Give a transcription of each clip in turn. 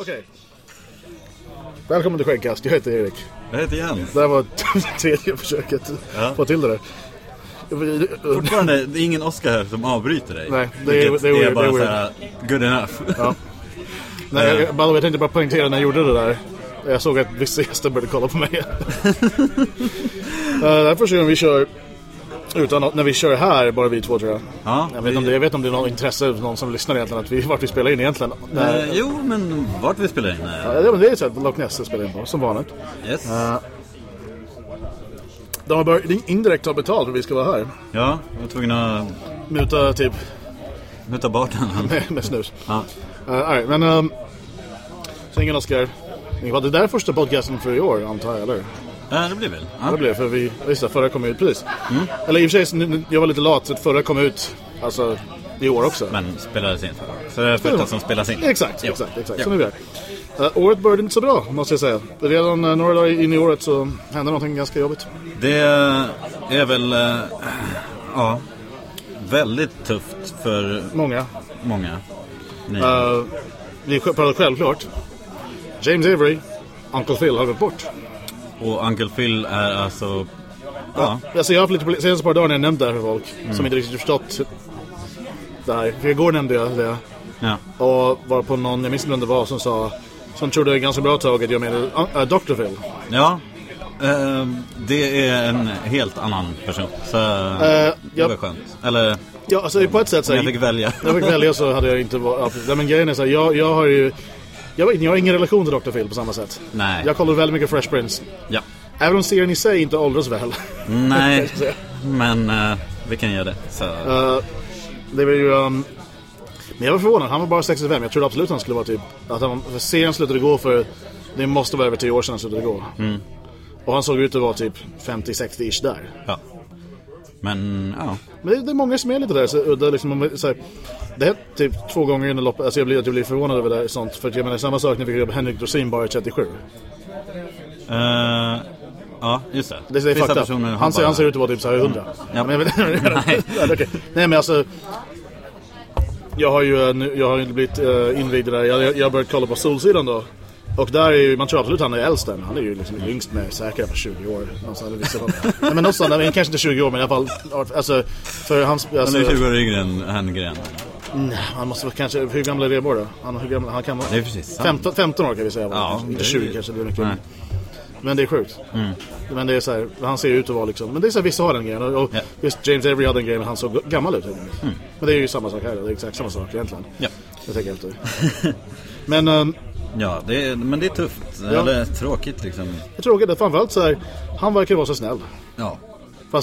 Okej. Välkommen till Skäggkast, jag heter Erik. Jag heter Jens. Det här var tredje försöket få till det där. Fortfarande, det är ingen Oscar här som avbryter dig. Nej, det är bara så här good enough. Ja. Nej, jag tänkte bara poängtera när jag gjorde det där. Jag såg att vissa gäster började kolla på mig. Därför så vi kör utan när vi kör här bara vi två, tror jag. Ja, jag vet om det är något intresse av någon som lyssnar egentligen att vart vi spelar in egentligen. Jo, men vart vi spelar in? Ja, men det är så att Loch Ness spelar in på som vanligt. Yes. De har börjat indirekt ta betalt för vi ska vara här. Ja, jag var tvungen att muta barten med snus. Ja. Nej, men så ingen Oscar. Det där är första podcasten för i år, antar jag, eller? Det blir väl. Ja, det blev för vi visste förra kom ut precis. Eller i och för sig, jag var lite lat så förra kom ut alltså i år också. Men spelades in. Så det är första som spelas in. Exakt. Så nu är vi här. Året började inte så bra, måste jag säga. Redan några dagar in i året så hände någonting ganska jobbigt. Det är väl väldigt tufft för många. Vi pratade självklart. James Avery, Uncle Phil har gått bort. Och Uncle Phil är alltså... Ja. Alltså jag har haft lite senaste par dagar när jag nämnt det här för folk som inte riktigt förstått det här. För igår nämnde jag det. Ja. Och var på någon, jag minns inte vem det var, som trodde det är ganska bra taget. Jag menar Dr. Phil. Ja, det är en helt annan person. Så det var skönt. Eller... Ja, alltså på ett sätt så jag fick välja. Så hade jag inte varit... Men grejen är så här, jag har ju... Jag har ingen relation till Dr. Phil på samma sätt. Nej. Jag kollar väldigt mycket Fresh Prince. Ja. Även om serien i sig inte åldras väl. Nej, men vi kan göra det. Så. Det var ju... men jag var förvånad, han var bara 65. Jag trodde absolut att han skulle vara typ... För serien slutade gå för... Det måste vara över 10 år sedan han slutade gå. Och han såg ut att vara typ 50-60-ish där. Ja. Men, ja. Men det är många som är lite där. Så det, liksom, så här, det är typ 2 gånger under loppet. Alltså jag blir förvånad över det sånt. För jag menar samma sak när vi fick Henrik Dorsin bara 37. Ja, just det. Det är fakta. Han ser ut att vara typ så här 100. Ja. Nej. Okay. Nej, men alltså... Jag har ju blivit invigd där. Jag har börjat kolla på Solsidan då. Och där är ju, man tror absolut han är äldst än. Han är ju liksom yngst med säkert på 20 år. Nej, men någonstans, kanske inte 20 år, men i alla fall... Alltså, för hans... Alltså, han är 20 år yngre än Herngren. Nej, han måste vara kanske... Hur gammal är Rebor då? Han kan vara... Det är precis 15 år kan vi säga. Ja, inte 20 kanske, det är mycket. Men det är sjukt. Men det är så här, han ser ut att vara liksom... Men det är så här, vissa har den grejen. Och just James Avery hade en grej, men han såg gammal ut. Men det är ju samma sak här. Det är exakt samma sak egentligen. Ja. Jag tänker efter. Men... Ja, men det är tufft. Ja. Det är tråkigt liksom. Det är tråkigt, framförallt så här, han verkar vara så snäll. Ja. Fast,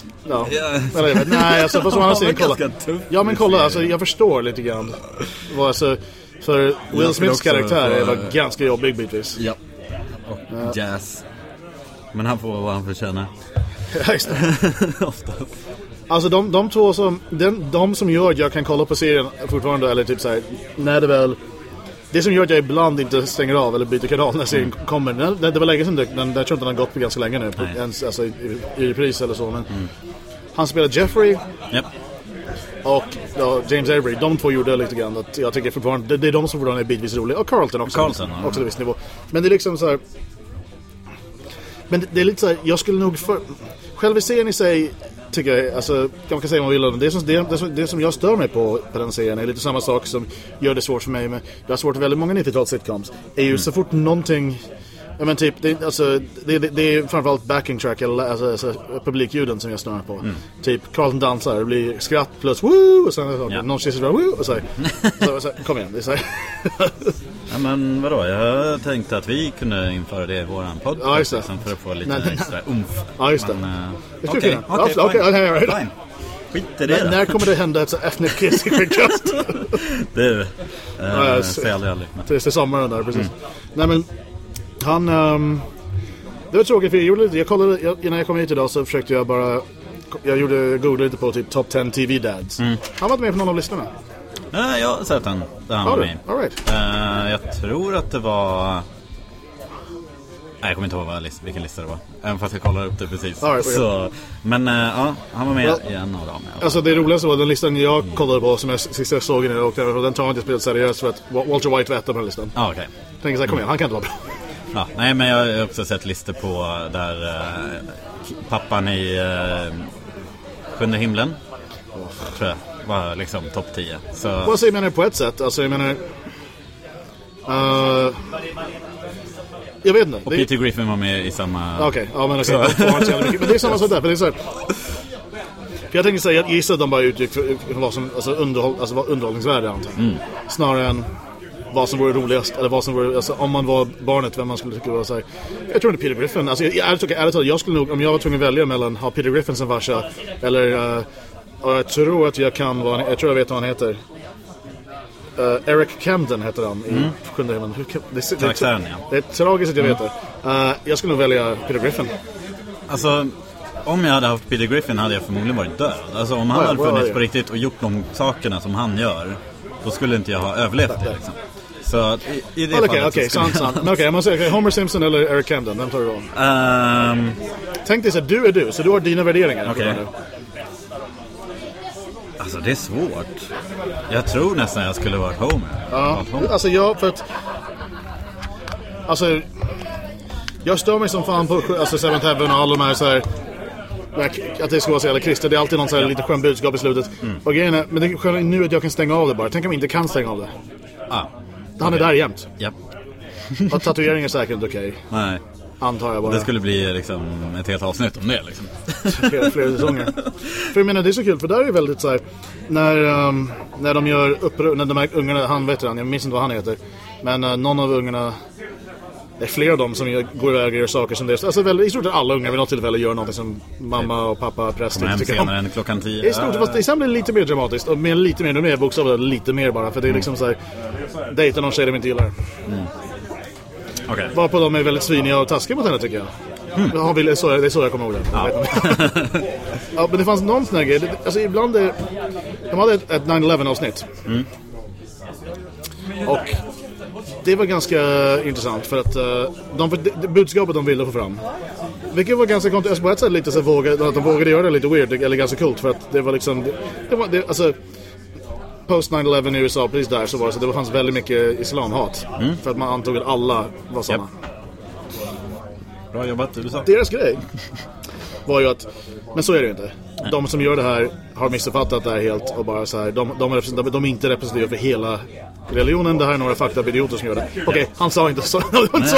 nej, alltså fast som han säger, kolla. Ja, men kolla, alltså jag förstår lite grann. Alltså, för Will Smiths karaktär var ganska jobbig bitvis. Ja. Och jazz. Men han får vad han förtjänar. Ja, just det. Oftast. Alltså de två som de som gör att jag kan kolla på serien fortfarande, eller typ så här, när det väl... Det som gör att jag ibland inte stänger av eller byter kanal när serien kommer. Det var länge sedan jag tror inte den har gått på ganska länge nu. Alltså i pris eller så. Men han spelar Jeffrey. Yep. Och James Avery. De två gjorde lite grann att jag tycker fortfarande det är de som fortfarande är bitvis roliga. Och Carlton också. Också till viss nivå. Men det är liksom så här... Men det är lite så här... Jag skulle nog själva serien i sig... Tycker jag, alltså, man kan säga vad man vill. Det som jag stör mig på den serien är lite samma sak som gör det svårt för mig. Men jag har svårt för väldigt många 90-tals sitcoms. Är ju så fort någonting... Ja, men typ, det är framförallt backing track eller alltså, publikljuden som jag stör mig på. Typ Carlton dansar, det blir skratt plus woo och sen någon kissar woo och så kom igen, det är så här. Ja, men vadå? Jag tänkte att vi kunde införa det i våran podcast för att få lite extra umf. Ja, just det. Okej, fine. Skit i det. När kommer det hända ett ethnic kiss i Quickcast? Det säger aldrig. Tills det är sommaren där, precis. Nej, men han... det var tråkigt för jag kollade, innan jag kom hit idag så försökte jag bara... Jag googlade lite på typ Top 10 TV Dads. Han var med på någon av listorna. Jag har sett den där han var med. All right. Jag tror att det var... Nej, jag kommer inte ihåg vilken lista det var. Även fast jag kollar upp det precis. Right, så, men ja, han var med i en av dem. Ja. Alltså det roligaste var den listan jag kollade på som jag sist såg innan och den tar inte spelat seriöst för att Walter White var ett av den listan. Ja, okej. Tänkte såhär, kom igen, han kan inte vara bra. Ja, nej, men jag har också sett listor på där pappan i Sjunde himlen tror jag var liksom topp 10. Så... Alltså, jag menar på ett sätt, alltså jag menar jag vet inte. Och Peter Griffin var med i samma... Okej, ja men okej. Men det är samma sak där, för det är så här... För jag tänker säga att gissa att de bara utgick för vad som var underhållningsvärde antar jag. Snarare än vad som vore roligast eller vad som vore, alltså, om man var barnet vem man skulle tycka var så här. Jag tror inte Peter Griffin, alltså jag skulle nog, om jag var tvungen att välja mellan ha Peter Griffin som farsa eller jag tror att jag vet vad han heter. Eric Camden heter han i Sjunde himlen. Det är tragiskt att jag vet det. Jag skulle nog välja Peter Griffin. Alltså, om jag hade haft Peter Griffin hade jag förmodligen varit död. Alltså om han hade funnits på riktigt och gjort de sakerna som han gör, då skulle inte jag ha överlevt det liksom. Så i det fallet okej, sant. Okej, jag måste säga Homer Simpson eller Eric Camden, vem tar du då? Tänk dig så att du är du, så du har dina värderingar. Okej. Alltså det är svårt. Jag tror nästan jag skulle vara Homer. Ja, alltså jag för att alltså jag stör mig som fan på alltså Seventh Heaven och alla de här så här att det ska vara så jävla kristet. Det är alltid någon så här lite skön budskap i slutet. Och grejen är, men det är skönt nu att jag kan stänga av det bara. Tänk om jag inte kan stänga av det. Han är där jämt. Japp. Och tatuering är säkert okej. Nej. Antar jag bara. Det skulle bli liksom ett helt avsnitt om det liksom. Flera säsonger. För jag menar det är så kul för där är det väldigt så här när de gör när de här ungarna, han vet jag minns inte vad han heter. Men någon av ungarna, det är flera av dem som går iväg och gör saker som det. Alltså väl, i stort sett alla ungar vid något tillfälle gör något som mamma och pappa präster tycker om. Än klockan 10. I stort sett, fast det sen blir lite mer dramatiskt och med lite mer bokstäver, lite mer bara för det är liksom så här dejta någon tjej de inte gillar. Okay. Varpå de är väldigt sviniga och taskiga mot henne tycker jag. Det är så jag kommer ihåg det. Ja, men det fanns någon sån här grej. Alltså ibland de hade ett 9/11 avsnitt. Och det var ganska intressant för att budskapet de ville få fram. Vilket var ganska konstigt. På ett sätt lite så att de vågade göra det lite weird eller ganska coolt för att det var liksom alltså post 9/11 i USA precis där så var det så det fanns väldigt mycket islamhat för att man antog att alla var såna. Bra jobbat USA. Deras grej var ju att, men så är det ju inte. De som gör det här har missuppfattat det här helt och bara så här, de är inte representerade för hela religionen. Det här är några fucked up idioter som gör det. Okej, han sa inte så.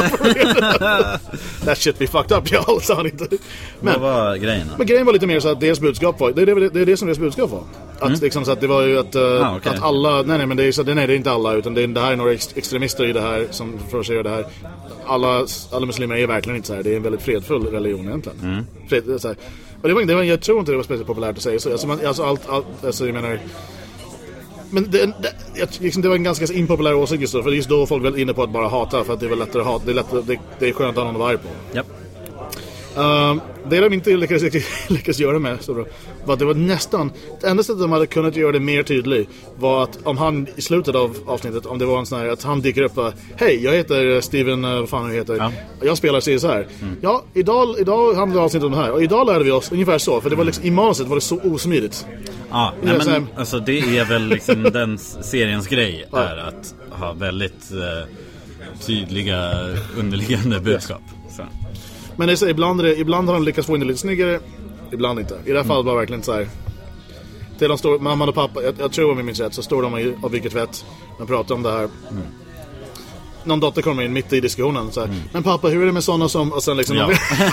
That shit be fucked up, jag sa han inte. Men vad var grejen? Men grejen var lite mer så att deras budskap var, det är det som deras budskap var. Att liksom så att det var ju att alla, nej men det är så det är inte alla utan det här är några extremister i det här som för sig gör det här. Alla muslimer är verkligen inte så här. Det är en väldigt fredfull religion egentligen. Så här. Och jag tror inte det var speciellt populärt att säga så. Alltså jag menar, men det var en ganska impopulär åsikt just då, för just då var folk väl inne på att bara hata för att det är väl lättare att hata, det är skönt att ha någon att vara arg på. Japp. Det de inte lyckades göra med så var att det var nästan det enda sättet de hade kunnat göra det mer tydligt var att om han i slutet av avsnittet, om det var en sån här att han dyker upp och hej, jag heter Steven, vad fan han heter, jag spelar så här. Ja, idag handlar avsnittet om det här och idag lärde vi oss ungefär så, för det var liksom, i manuset var det så osmidigt. Ja, men alltså det är väl liksom den seriens grej är att ha väldigt tydliga underliggande budskap. Så. Men det är så, ibland har de lyckats få in det lite snyggare, ibland inte. I det här fallet var det verkligen så här. Till de står, mamma och pappa, jag tror om jag minns rätt, så står de och bygger tvätt och pratar om det här. Någon dotter kommer in mitt i diskussionen så här, men pappa, hur är det med sådana som... Och sen liksom... Ja.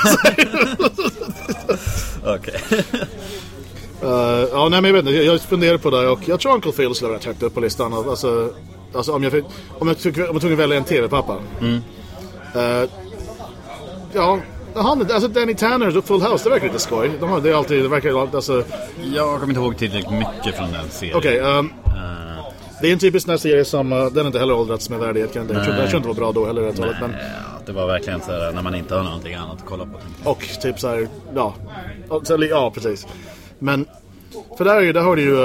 Okej. Nej men jag vet inte, jag funderar på det och jag tror Uncle Phil skulle vara rätt högt upp på listan. Alltså om jag tog välja en tv-pappa. Ja, alltså Danny Tanner och Full House, det verkar lite skoj. Det är alltid, det verkar alltså... Jag kommer inte ihåg tillräckligt mycket från den serien. Okej, det är en typisk nästa serie som den är inte heller åldrats med värdighet. Jag tror inte det var bra då heller. Nej, men det var verkligen så här när man inte har någonting annat att kolla på. Och typ så här, ja, precis. Men för där har du ju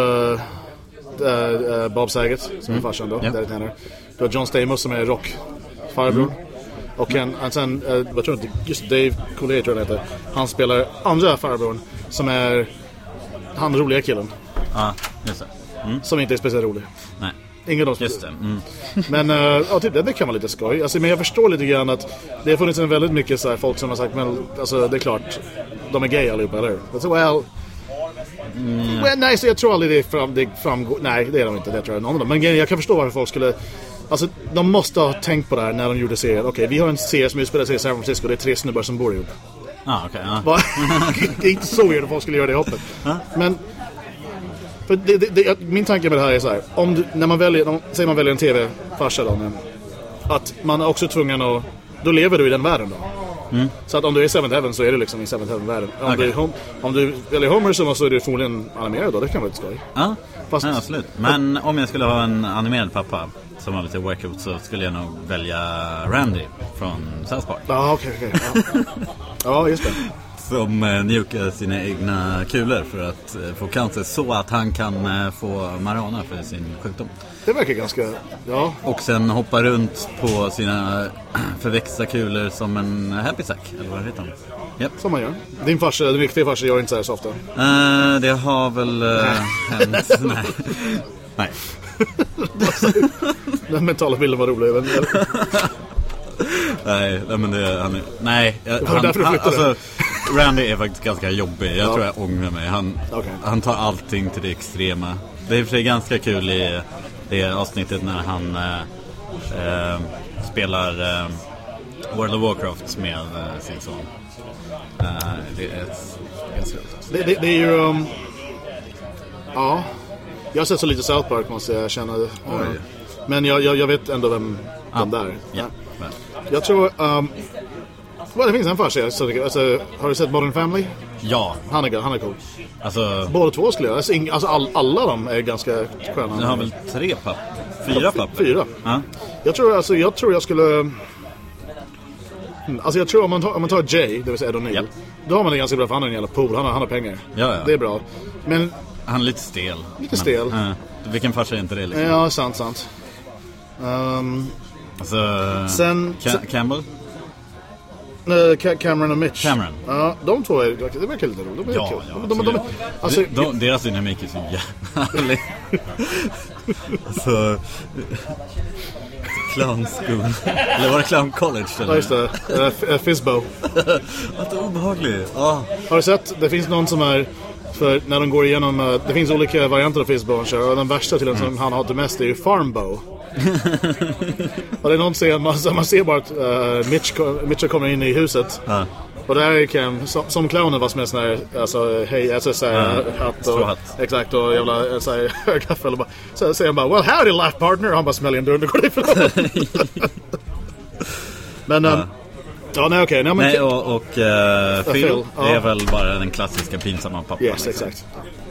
Bob Saget som är farsan då, Danny Tanner. Du har John Stamos som är rockfarbror. Och sen vad tror jag inte, just Dave Coulier tror jag heter. Han spelar andra farbrorn som är han roliga killen. Ja, just det. Som inte är speciellt rolig. Nej. Ingen av dem. Just det. Men typ, det kan vara lite skoj. Alltså, men jag förstår lite grann att det har funnits väldigt mycket så här, folk som har sagt, men alltså, det är klart, de är gay allihopa, eller hur? Well, nej, så jag tror aldrig det framgår. Nej, det är de inte, det tror jag någon av dem. Men jag kan förstå varför folk skulle. Alltså, de måste ha tänkt på det här när de gjorde serien. Okej, vi har en serie som utspelar sig i San Francisco. Det är 3 snubbar som bor ihop. Okej. Det är inte så weird att folk skulle göra det hoppet. Men för min tanke med det här är så här, när man väljer, säger man väljer en tv-farsa då, att man är också tvungen att, då lever du i den världen då. Så att om du är i Seventh Heaven så är du liksom i Seventh Heaven-världen. Om du väljer Homer så är du förmodligen animerad då, det kan vara lite skoj. Ja, absolut. Men om jag skulle ha en animerad pappa som var lite workout så skulle jag nog välja Randy från South Park. Ja, okej. Ja, just det. Som njukar sina egna kulor för att få cancer så att han kan få marijuana för sin sjukdom. Det verkar ganska, ja. Och sen hoppa runt på sina förväxta kulor som en happy sack, eller vad heter han? Yep. Som man gör. Din farsa, den riktiga farsa gör inte så här så ofta. Det har väl hänt. Nej. Den mentala bilden var rolig. Nej, men nej, alltså Randy är faktiskt ganska jobbig. Jag tror jag ångrar mig. Han tar allting till det extrema. Det är för sig ganska kul i det avsnittet när han spelar World of Warcraft med sin son. Det är ganska det är ju ja. Jag har sett så lite South Park måste jag känna. Men jag vet ändå vem de där. Ja. Jag tror det finns en farsa. Alltså, har du sett Modern Family? Ja. Han är cool. Alltså, båda två skulle jag. Alltså, alla de är ganska sköna. Du har väl 3 papp? 4 papp? 4. Ja. Jag tror jag skulle. Alltså jag tror om man tar Jay, det vill säga Ed O'Neill, då har man det ganska bra för han har en jävla pool, han har pengar. Ja. Det är bra. Men han är lite stel. Vilken farsa är inte det liksom? Ja, sant. Sen Campbell? Cameron och Mitch. Ja, de två är det verkar lite roligt. Alltså, deras dynamik är så jävla alltså Clown School. Eller var det Clown College? Eller? Ja, just det. Fizbo. Vad obehagligt. Har du sett? Det finns någon som är för när de går igenom det finns olika varianter av Fizbo och den värsta till den som han hatar mest är ju Farmbo. Och det är någon scen man ser bara att Mitch kommer in i huset. Och där är som clownen var som en sån här alltså hej alltså så här hatt och exakt och jävla så här högaffel och bara så säger han bara well howdy laugh partner och han bara smäller in dörren och går ifrån. Men nej, och Phil är väl bara den klassiska pinsamma pappan. Yes, liksom. Exakt.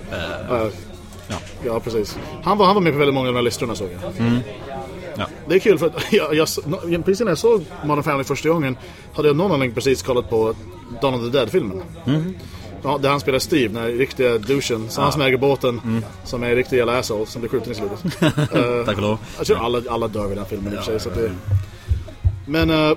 Ja, precis. Han var med på väldigt många av de här listorna såg jag. Ja. Det är kul för att precis när jag såg Modern Family första gången hade jag någon annan precis kollat på Dawn of the Dead-filmen. Ja, där han spelar Steve, den riktiga douchen. Så han som äger båten, som är riktig jävla asshole, som blir skjuten i slutet. Tack och lov. Jag tror alla dör vid den filmen i och för sig. Så det... Men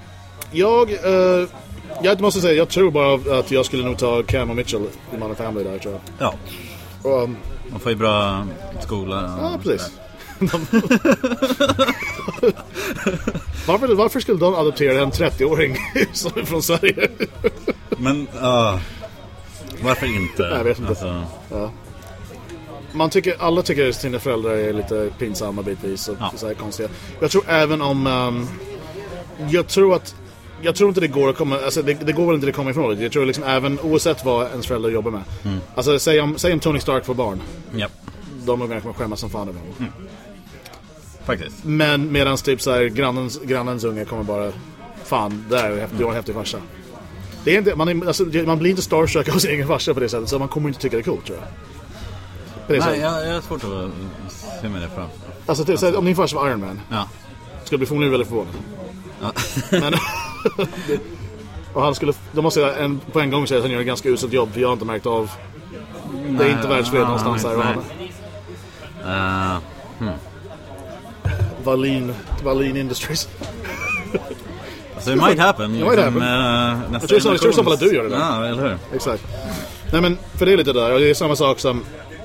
jag måste säga, jag tror bara att jag skulle nog ta Cam och Mitchell i Modern Family där, tror jag. Ja. Och, man får ju bra skola. Ja, precis. Varför skulle de adoptera en 30-åring som är från Sverige? Men varför inte? Jag vet inte. Alltså... Ja. Alla tycker att sina föräldrar är lite pinsamma bitvis och så här konstiga. Jag tror även om jag tror inte det går att komma, alltså det går väl inte att komma ifrån det. Jag tror liksom även oavsett vad ens föräldrar jobbar med. Alltså säg om Tony Stark får barn. Yep. De är ganska skämmas som fan över honom. Faktiskt. Men medan typ så här grannens unge kommer bara fan, där är en häftig farsa. Det är inte man blir inte starstruck av sin egen farsa på det sättet, så man kommer inte tycka det är coolt, tror jag. Nej, jag har svårt att se med det framför. Alltså typ, så om din farsa var Iron Man. Ja. Skulle bli förmodligen väldigt förvånad. Ja. Men och han skulle, då måste jag på en gång säga att han gör ett ganska uselt jobb, för jag har inte märkt av det är inte världsfred någonstans här. Wallin Industries. Så it might happen. Jag tror i så fall att du gör det. Ja, eller hur? Exakt. Nej, men för det är lite där. Och det är samma sak som...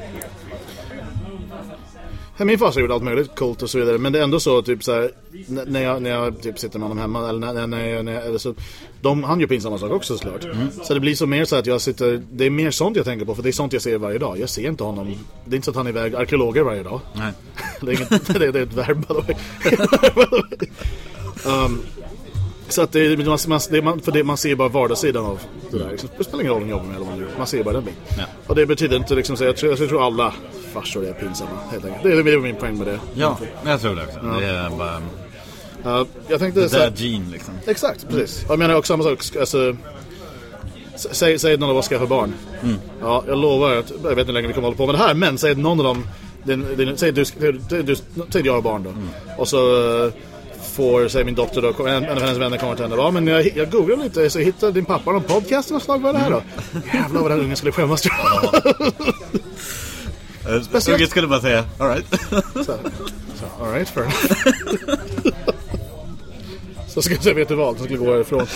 Min farsa gjorde allt möjligt coolt och så vidare. Men det är ändå så typ så här, när jag typ sitter med honom hemma eller så, han gör pinsamma saker också såklart. Så det blir så mer så att jag sitter, det är mer sånt jag tänker på, för det är sånt jag ser varje dag. Jag ser inte honom. Det är inte så att han är iväg arkeologer varje dag. Nej. det är ett verb. Så att man ser bara vardagssidan av det där. Det spelar ingen roll om jobbar med eller vad man gör. Man ser bara den biten. Ja. Och det betyder inte liksom, så jag tror alla farsor är pinsamma helt enkelt. Det är min poäng med det. Ja, jag tror det också. Ja. Det är bara... jag tänkte det där gene liksom. Exakt, precis. Jag menar också samma sak. Alltså, säg någon av oss ska få barn. Ja, jag lovar att jag vet inte hur länge vi kommer hålla på med det här, men säg någon av dem säg jag har barn då. Och så får, säger min dotter då, en av hennes vänner kommer till henne. Ja, men jag googlade lite, så jag hittade din pappa någon podcast och slag, vad är det här då? Jävlar vad den ungen skulle skämmas. Ungen skulle bara säga, all right. All right, fair enough. Så ska jag säga, vet du vad, som skulle gå härifrån.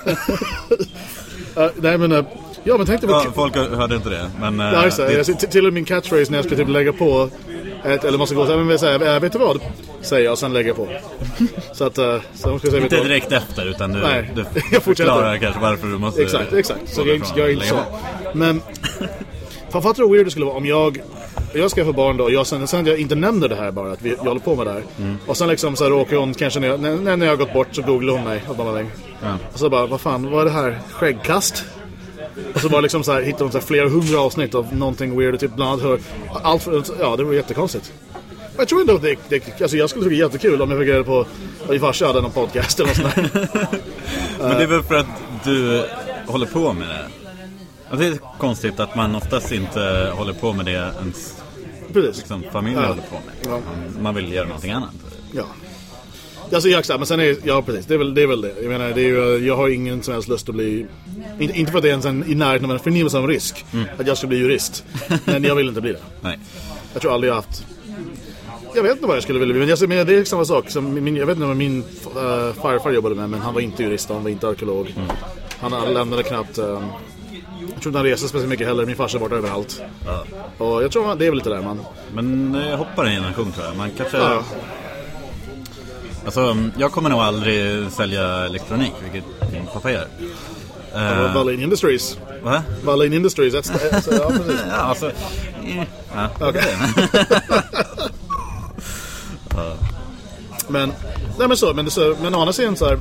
Nej, men... Ja, men tänkte på... folk hörde inte det, men... Nej, så, jag till och med min catchphrase när jag ska typ lägga på eller måste gå så här, men vet du vad? Säger jag och sen lägger jag på. Så att... så ska jag säga, inte direkt efter, utan du förklarar kanske varför du måste... Exakt. Så jag är inte så. Men... Fan, fattar du hur weird det skulle vara om jag ska få barn då, och sen jag inte nämner det här bara, att jag håller på med det här. Och sen liksom så här råkar hon kanske när jag har gått bort så googlar hon mig och så bara, vad fan, vad är det här? Skäggkast? Och så bara liksom så här, hittar hon så här flera 100 avsnitt av någonting weird och typ bland annat ja, det var jättekonstigt. Jag tror ändå alltså jag skulle tycka det var jättekul om jag fick reda på att vi farsa hade någon podcast eller något sånt där. Men det är väl för att du håller på med det. Alltså det är konstigt att man oftast inte håller på med det ens liksom, familj håller på med. Ja. Man vill göra någonting annat. Ja. Alltså men sen precis, det är väl det. Jag menar, det är ju, jag har ingen som helst lust att bli, inte för att det är ens i närheten av en förnimmelse av risk att jag ska bli jurist. Men jag vill inte bli det. Nej. Jag tror aldrig jag haft. Jag vet inte vad jag skulle vilja bli, men det är samma sak som jag vet inte vad min farfar jobbade med, men han var inte jurist, han var inte arkeolog. Han lämnade knappt. Jag tror inte han reser speciellt mycket heller. Min farsa var överallt. Ja. Och jag tror det är väl lite där man. Men jag hoppar en generation tror jag. Man kanske... Ja. Alltså, jag kommer nog aldrig sälja elektronik, vilket min pappa gör. Valin Industries. Va? Valin Industries, ja, precis. Ja, alltså... Ja, okay. Men å andra sidan så här...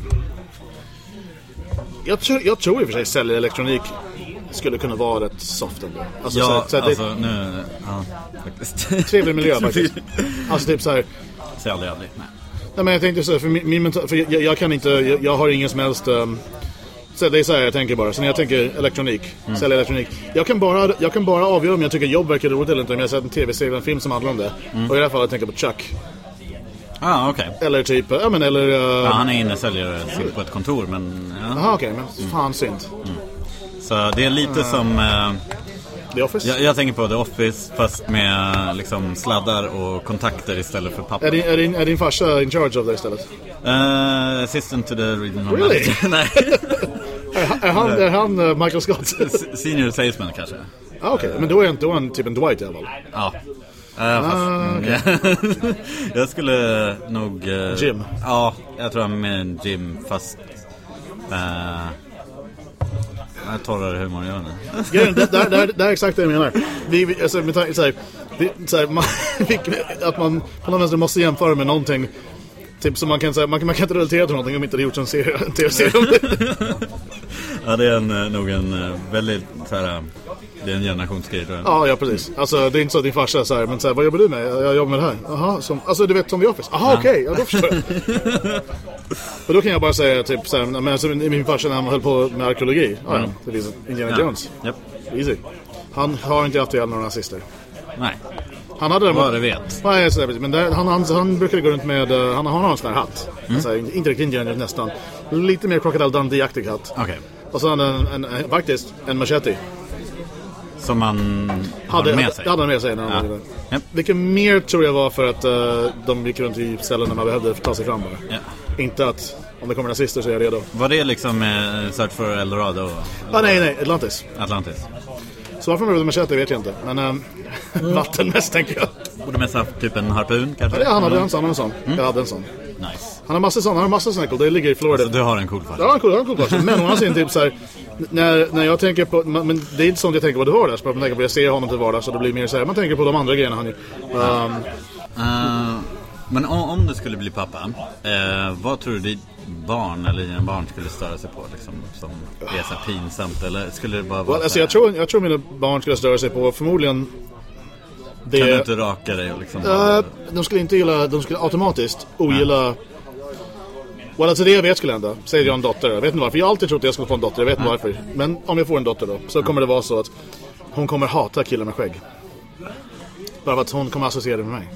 Jag tror i och för sig sälja elektronik skulle kunna vara ett soft ändå. Alltså, ja, så alltså nu... Ja, faktiskt. Trevlig miljö faktiskt. Alltså typ så här... Så aldrig. Nej, men jag tänkte så här, för jag kan inte... Jag har ingen som helst... Så det är så här jag tänker bara. Så när jag tänker elektronik, sälja elektronik. Jag kan bara avgöra om jag tycker jobb verkar roligt eller inte. Om jag har sett en tv-serie, en film som handlar om det. Och i det här fallet tänker jag på Chuck. Okej. Eller typ, ja men eller... ja, han är inne och säljer på ett kontor, men... Jaha, okej, men fan synd. Så det är lite som... The Office? Jag tänker på The Office, fast med liksom sladdar och kontakter istället för papper. Är din farsa in charge of det istället? Assistant to the regional really? Nej. är han Michael Scott? Senior salesman kanske. Okej, men då är han typ en Dwight i alla fall. Ja. Jag skulle nog... Jim? Ja, jag tror han är en Jim, fast... Jag torrare humor gör det. Det är exakt det jag menar. Att man på något sätt måste jämföra med någonting. Typ som man kan säga, man kan inte relatera till någonting om inte det gjorts en tv-serie om det. Ja, det är nog en väldigt så här, det är en generationsgrej tror jag. Ja, precis. Alltså det är inte så att din farsa så här, men så här, vad jobbar du med? Jag jobbar med det här. Jaha, alltså du vet som The Office. Jaha, okej, ja, då förstår jag. Och då kan jag bara säga typ så här, men alltså, min farsa när han höll på med arkeologi. Ja, det är Indiana Jones. Yep. Easy. Han har inte haft ihjäl några nazister. Nej. Han hade vad du vet. Nej, så där, men där, han brukar gå runt med han har en sån här hatt. Alltså, inte riktigt Indiana Jones nästan. Lite mer Crocodile Dundee-aktig hatt. Okej. Och så hade han faktiskt en machete. Som man hade med sig. Hade han med sig när han var. Yep. Vilket mer tror jag var för att de gick runt i cellen när man behövde ta sig fram bara. Yep. Inte att Om det kommer nazister så är jag redo. Var det liksom Search for Eldorado? Nej, Atlantis. Så varför med machete vet jag inte. Men vatten mest tänker jag. Borde mest ha typ en harpun kanske? Ja, han hade en sån. Jag hade en sån. Nice. Han har massor såna cool. Det ligger i Florida. Alltså, du har en cool farsa. Ja, han har en cool farsa. Men han ser typ så här när jag tänker på, men det är inte sånt jag tänker på det vardags. Man tänker på jag ser honom till vardags så det blir mer så här, man tänker på de andra grejerna han gör. Men om du skulle bli pappa, vad tror du ditt barn eller dina barn skulle störa sig på liksom, som är så pinsamt, eller skulle det bara vara alltså, jag tror mina barn skulle störa sig på förmodligen det. Kan du inte raka dig och liksom de skulle inte gilla, de skulle automatiskt ogilla. Alltså det jag vet skulle hända. Säger jag en dotter, jag vet inte varför. Jag har alltid trott att jag skulle få en dotter, jag vet inte varför. Men om jag får en dotter då, så kommer det vara så att hon kommer hata killar med skägg. Bara för att hon kommer associera det med mig.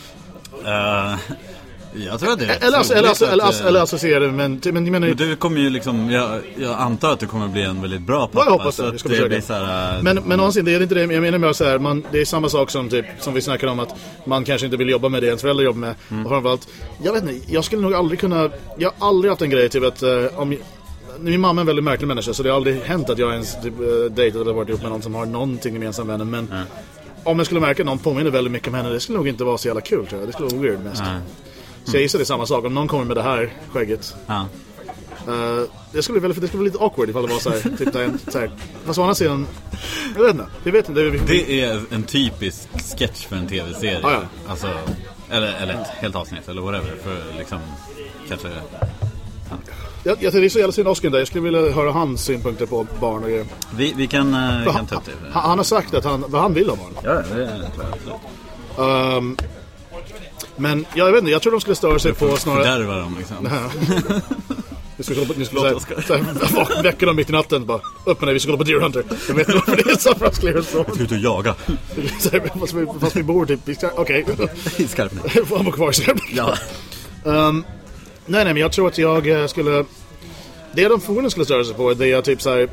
Jag tror att det är eller associera det men du kommer ju liksom, jag antar att du kommer bli en väldigt bra pappa. Jag hoppas det. Jag ska försöka det. Så här, men någonsin, det är inte det. Jag menar med så här, det är samma sak som typ som vi snackar om att man kanske inte vill jobba med det ens föräldrar jobbar med. Och framförallt, jag vet inte, jag skulle nog aldrig kunna, jag har aldrig haft en grej typ att min mamma är en väldigt märklig människa, så det har aldrig hänt att jag ens typ, dejtat eller varit ihop med någon som har någonting gemensamt med henne, men om jag skulle märka att någon påminner väldigt mycket om henne, det skulle nog inte vara så jävla kul tror jag. Det skulle vara weird mest. Så jag gissar det är samma sak. Om någon kommer med det här skägget det skulle bli lite awkward ifall det var så här, typ så här. Fast å andra sidan, jag vet inte. Det är en typisk sketch för en tv-serie. Alltså, eller ett helt avsnitt eller whatever. För liksom, kanske jag tycker det är så jävla synd Oscar där. Jag skulle vilja höra hans synpunkter på barn och grejer. Vi kan ta upp det. Han har sagt att vad han vill ha barn. Ja, det är klart. Men jag vet inte, jag tror de skulle störa sig på snarare. Fördärva dem liksom. Vi skulle väcka dem mitt i natten bara, upp med dig, vi ska gå på Deer Hunter. Jag vet inte varför det är så för oss. Jag ska ut och jaga. Fast vi bor typ okej. I Skarpnäck. Får man kvar i Skarpnäck. Ja. Nej, men jag tror att jag skulle, det de förmodligen skulle störa sig på, det är typ så här.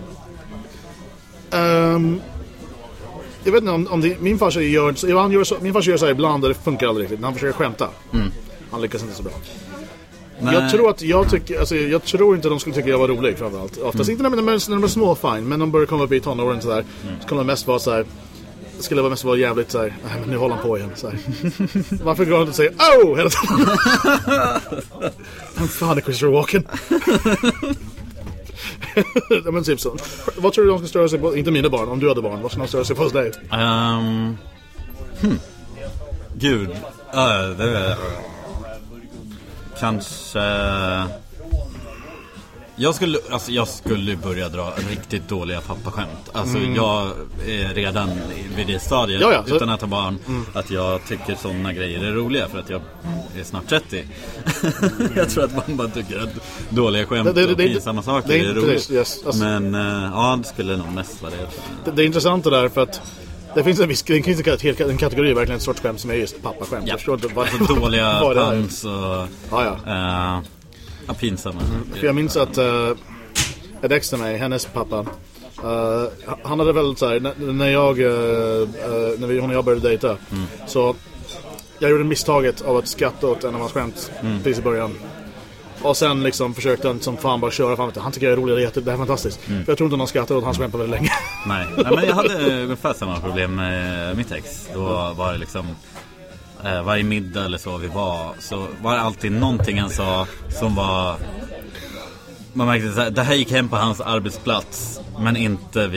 Jag vet inte om det, min farsa gör så här ibland och det funkar aldrig riktigt. Han försöker skämta. Han lyckas inte så bra. Nej. Jag tror inte de skulle tycka jag var rolig framförallt. Oftast inte när de är små fine, men de börjar komma upp i tonåren så där. Så kommer de mest vara så här. Skulle det mest vara jävligt så här. Men nu håller han på igen så här. Varför går han inte och säger oh hela tiden? Fan är Christopher Walken. Men typ så. Vad tror du de ska störa sig på? Inte mina barn, om du hade barn. Vad ska de störa sig på hos dig? Gud. Det kanske. Jag skulle börja dra riktigt dåliga pappaskämt. Alltså jag är redan vid det stadiet utan att ha barn att jag tycker sådana grejer är roliga för att jag är snart 30. Jag tror att man bara tycker att dåliga skämt och pinsamma saker är roligt. Men det skulle nog mest vara det. Det är intressant det där för att det finns en kategori, verkligen en sorts skämt som är just pappaskämt. Jag förstår inte alltså dåliga pans och pinsamma. För jag minns att ett ex till mig, hennes pappa, han hade väl så här, när hon och jag började dejta, så jag gjorde misstaget av att skratta åt en av hans skämt precis i början. Och sen liksom försökte han som fan bara köra fram. Han tycker jag är rolig, det här är fantastiskt. För jag tror inte någon skrattar åt hans skämt på väldigt länge. Nej, men jag hade ungefär samma problem med mitt ex. Då var det liksom varje middag eller så var det alltid någonting han sa som var, man märkte att det här gick hem på hans arbetsplats, men inte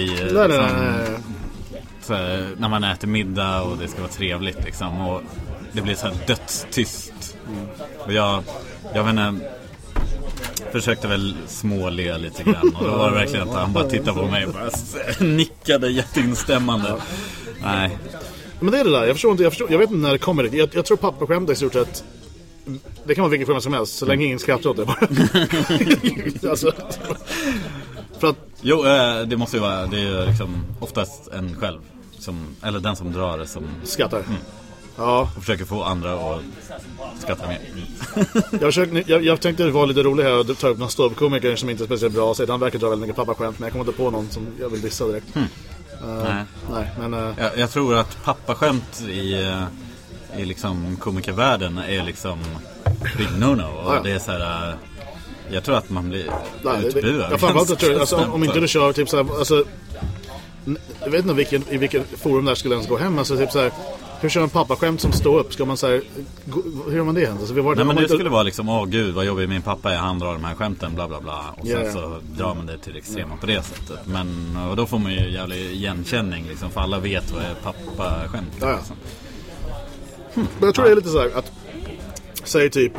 när man äter middag och det ska vara trevligt liksom, och det blir så här dödstyst. Och jag vet inte, försökte väl småle lite grann, och då var det verkligen att han bara tittade på mig och bara nickade jätteinstämmande. Nej. Men det är det där, jag vet inte när det kommer dit. Jag tror pappaskämt är i stort sett, det kan vara vilken skämt som helst så länge ingen skrattar åt det bara. Alltså, för att jo, det måste ju vara, det är liksom oftast en själv som, eller den som drar det som skrattar. Ja. Och försöker få andra att skratta mer. Jag tänkte vara lite rolig här och ta upp någon ståuppkomiker som inte är speciellt bra. Så han verkar dra väldigt mycket pappaskämt, men jag kommer inte på någon som jag vill dissa direkt. Nej, men jag tror att pappaskämt i liksom komikervärlden är liksom big no-no. Och det är så här, Jag tror att man blir utbuad. Jag framförallt tror alltså, om inte du kör typ så här, alltså, jag vet inte i vilken forum där skulle ens gå hem, alltså typ så här, hur kör en pappaskämt som står upp? Ska man säga, hur gör man det? Alltså, nej, men det skulle vara liksom, gud vad jobbig min pappa är, han drar de här skämten, bla bla bla. Och sen så drar man det till extrema på det sättet. Men och då får man ju jävlig igenkänning liksom, för alla vet vad är pappaskämt. Ja. Liksom. Men jag tror det är lite så här att, säg typ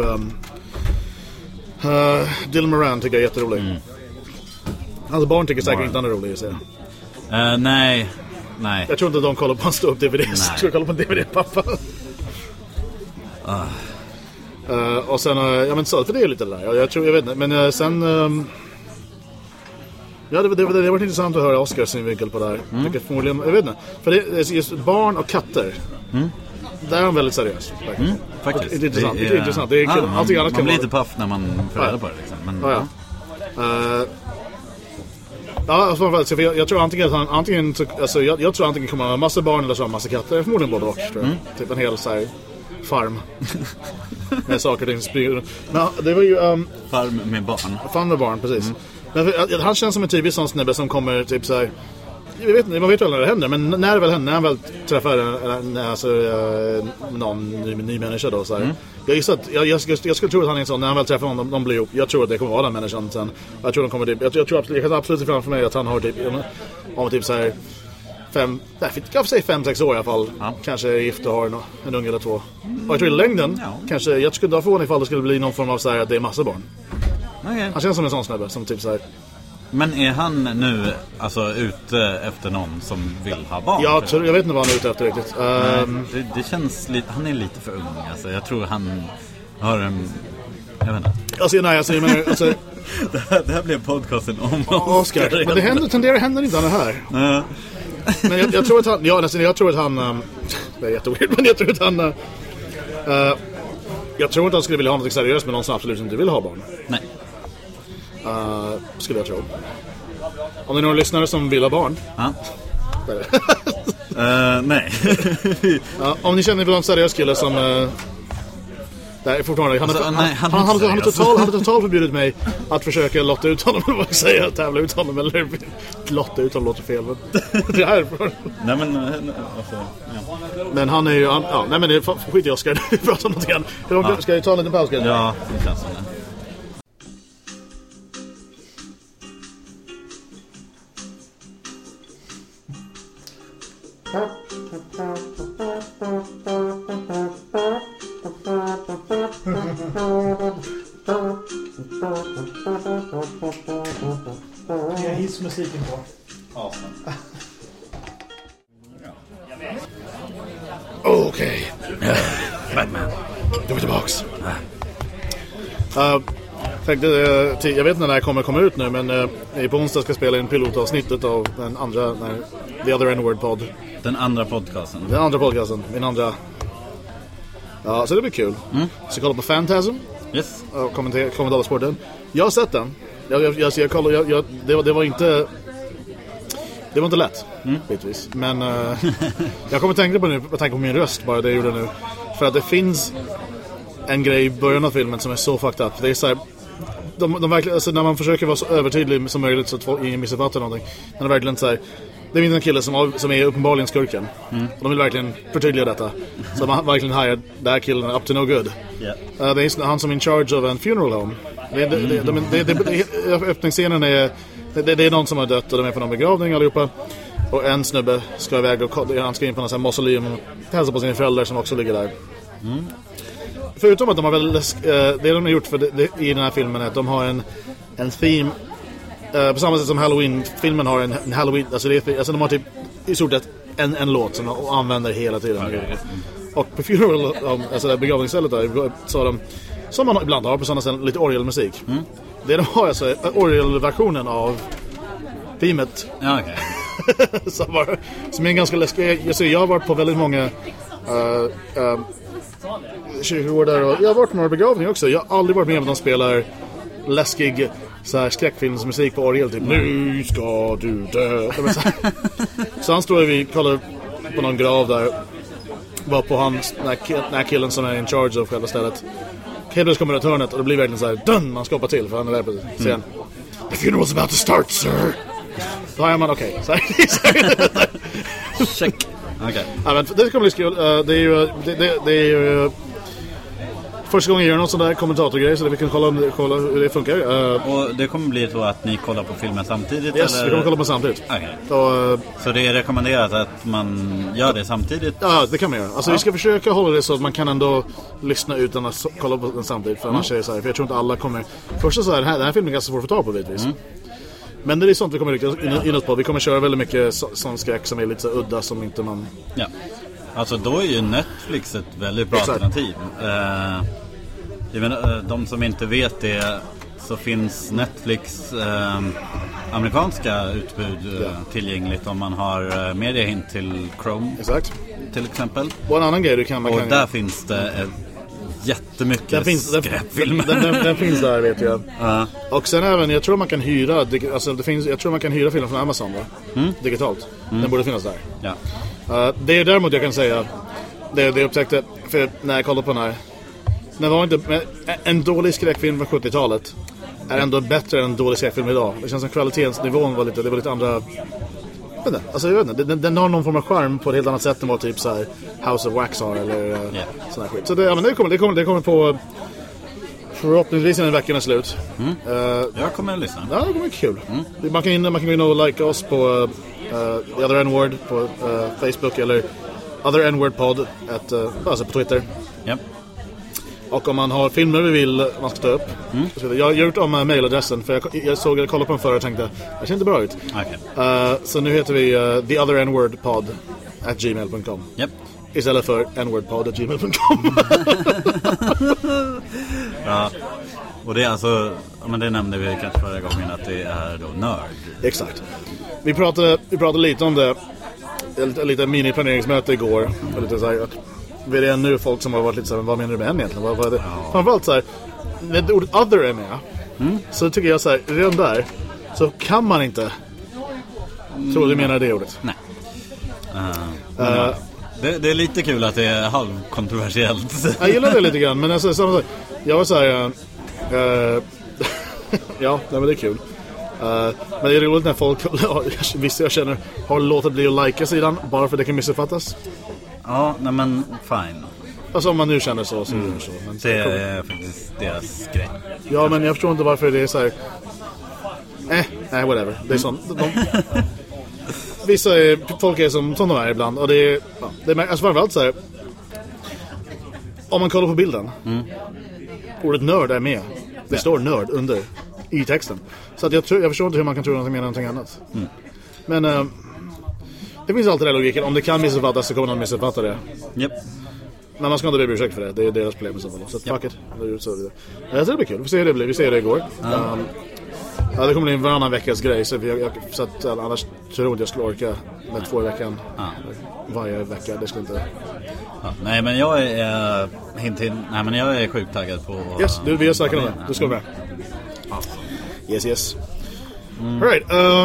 Dylan Moran tycker jag är jätterolig. Hans barn tycker säkert inte han är rolig, säger nej. Jag tror inte de kollar på en stå-upp DVD. Jag tror kollar på en DVD-pappa. Och sen, ja men så, för det är lite det där. Jag vet inte, men sen... ja, det har varit intressant att höra Oscars synvinkel på det här. Förmodligen, jag vet inte. För det är just barn och katter. Där är han väldigt seriös. Faktiskt. Det är intressant. Det är kul. Man blir lite paff när man får reda på det. Liksom. Men, alltså, jag tror antingen kommer han ha massa barn eller så har massa katter. Förmodligen både och, tror jag. Typ en hel så här, farm med saker och ting springer. Men det var ju farm med barn. Farm med barn, precis. Men han känns som en typisk sån snubbe som kommer typ så här, man vet väl när det händer, men när det väl händer, när han väl träffar någon ny människa då så här. Jag gissar att jag skulle tro att han är en sån, när han väl träffar någon, de blir ihop. Jag tror att det kommer vara den människan sen. Jag tror de kommer typ, jag kan absolut framför mig att han har typ om typ så här 5-6 år i alla fall. Kanske är gift och har en unge eller två. Och jag tror i längden kanske, jag skulle inte få ifall det skulle bli någon form av så här att det är massa barn. Han känns som en sån snubbe som typ så här. Men är han nu alltså ute efter någon som vill ha barn? Jag vet inte vad han är ute efter riktigt. Det känns lite, han är lite för ung alltså. Jag tror han har en, jag vet inte. Jag menar, det här blev podcasten om Oscar. Men det tenderar att hända inte det här. Men jag tror att han, jag tror att han det är jätteweird, men jag tror att han jag tror inte att han skulle vilja ha något seriöst med någon som absolut inte vill ha barn. Nej. Skulle jag tro. Om det är några lyssnare som vill ha barn. Nej. Om ni känner en seriös kille som nej, fortfarande han hade totalt förbjudit mig att försöka lotta ut honom, eller vad jag säger, tävla ut honom, eller lotta ut honom låter fel, men det här nej men alltså, men han är ju nej men det är skit i Oscar. Vi pratar om någonting annat. Ska jag ta en liten paus? Ja, det känns som det. Jag hissar musiken på. Okej. Batman. Då är vi tillbaks. Jag vet inte när det här kommer komma ut nu, men på onsdag ska jag spela in pilotavsnittet av den andra, The Other N-Word-podd. Den andra podcasten. Min andra. Ja, så det blir kul. Så kolla på Phantasm. Yes. Och kommentera sporten. Jag har sett den. Det var inte lätt, bitvis. Men jag kommer tänka på min röst bara, det jag gjorde nu. För att det finns en grej i början av filmen som är så fucked up. Det är så här, de verkligen, alltså, när man försöker vara så övertydlig som möjligt så att ingen missuppfattar någonting. Men det är verkligen så här, det finns en kille som är uppenbarligen skurken. Och de vill verkligen förtydliga detta. Så man verkligen hajar den här killen up to no good. Det är han som är in charge of en funeral home. Öppningsscenen är det är någon som har dött och de är på någon begravning allihopa. Och en snubbe ska iväg och han ska in på någon sån här mausoleum och hälsa på sina föräldrar som också ligger där. Förutom att de har väl det de har gjort i den här filmen är att de har en theme på samma sätt som Halloween-filmen har en Halloween, alltså de har typ i stort sett en låt som de använder hela tiden. Och på funeral, alltså det begravningsstället där, så har de, som man ibland har på sådana ställen, lite orgelmusik. Det de har alltså orgelversionen av teamet. Ja, okej. Som är en ganska läskig. Jag har varit på väldigt många kyrkogårdar och jag har varit på några begravningar också. Jag har aldrig varit med om att de spelar läskig så här skräckfilmsmusik på orgel typ nu ska du dö. Så han står vi kollar på någon grav där, var på han den här killen som är in charge av själva stället. Hedlös kommer runt hörnet och det blir verkligen så här, dun, man skapar till för han är där på scen. The funeral's about to start, sir. Då är man okej. Check. Okay. Ja, men det kommer bli kul. Det är ju första gången jag gör något sån där kommentatorgrej så att vi kan kolla hur det funkar. Och det kommer bli så att ni kollar på filmen samtidigt? Yes, eller? Vi kommer kolla på samtidigt. Okay. Så det är rekommenderat att man gör det samtidigt? Ja, det kan man göra. Alltså vi ska försöka hålla det så att man kan ändå lyssna utan att kolla på den samtidigt. För annars är det så här, för jag tror inte alla kommer... Först så här, den här filmen är ganska svår att få tag på bitvis. Men det är sånt vi kommer riktigt inåt på. Vi kommer köra väldigt mycket sån skräck som är lite så udda som inte man... Ja. Alltså då är ju Netflix ett väldigt bra alternativ. Jag menar, de som inte vet det, så finns Netflix amerikanska utbud tillgängligt om man har mediahint till Chrome. Exakt. Till exempel. Och en annan grej du kan... Och där finns det jättemycket skräpfilmer. Den finns där, vet jag. Och sen även, jag tror man kan hyra jag tror man kan hyra filmer från Amazon digitalt. Den borde finnas där. Ja. Det är däremot jag kan säga det upptäckte, för när jag kollade på den här, det var inte en dålig skräckfilm från 70-talet är ändå bättre än en dålig skräckfilm idag. Det känns som kvalitetsnivån var lite andra. Alltså jag vet inte, den har någon form av charm på ett helt annat sätt än vad typ så här House of Wax har eller sån här skit. Så det kommer på förhoppningsvis när veckan är slut. Jag kommer att lyssna. Ja, det kommer kul. Man kan gå in och like oss på The Other N-Word på Facebook eller Other N-Word Pod alltså på Twitter. Yep. Och om man har filmer vi vill man ska ta upp. Jag har gjort om mailadressen för jag såg kollade på den förr och tänkte det ser inte bra ut. Okay. Så nu heter vi The Other N-Word Pod @gmail.com. Yep. Istället för nwordpod@gmail.com. Ja. Och det är alltså, men det nämnde vi kanske förra gången att det är då nörd. Exakt. Vi pratade lite om det, lite mini-planeringsmöte igår. Och lite så här, att vi är nu folk som har varit lite så här, vad menar du med en egentligen? Vad är det? Framförallt så här, när ordet other är med, så tycker jag så här, redan där så kan man inte tro du menar det ordet. Nej. Det är lite kul att det är halvkontroversiellt. Jag gillar det lite grann, men alltså, jag var så här ja, men det är kul. Men det är roligt när folk vissa jag känner har låtit bli att likea sidan bara för att det kan missuppfattas. Ja, nej men fine. Alltså om man nu känner så är det så. Men det är faktiskt deras grej. Ja, men jag förstår inte varför det är så här. Whatever. Det är sånt. Vissa folk är som de är ibland. Och det är alltså framförallt så här. Om man kollar på bilden. Ordet nörd är med. Det står nörd under i texten. Så att jag förstår inte hur man kan tro någonting annat. Men det finns alltid den logiken. Om det kan missuppfattas så kommer någon missuppfatta det. Yep. Men man ska inte be ursäkt för det. Det är deras problem i så fall. Så fuck it. Det blir kul. Vi ser hur det blir. Vi ser det igår. Ja, det kommer bli en varannan veckas grej. Så att annars tror jag skulle orka med 2 i veckan. Varje vecka. Det skulle inte... nej, men jag är sjukt taggad på... Yes, vi har säkert det. Du ska med. Yes. Alright.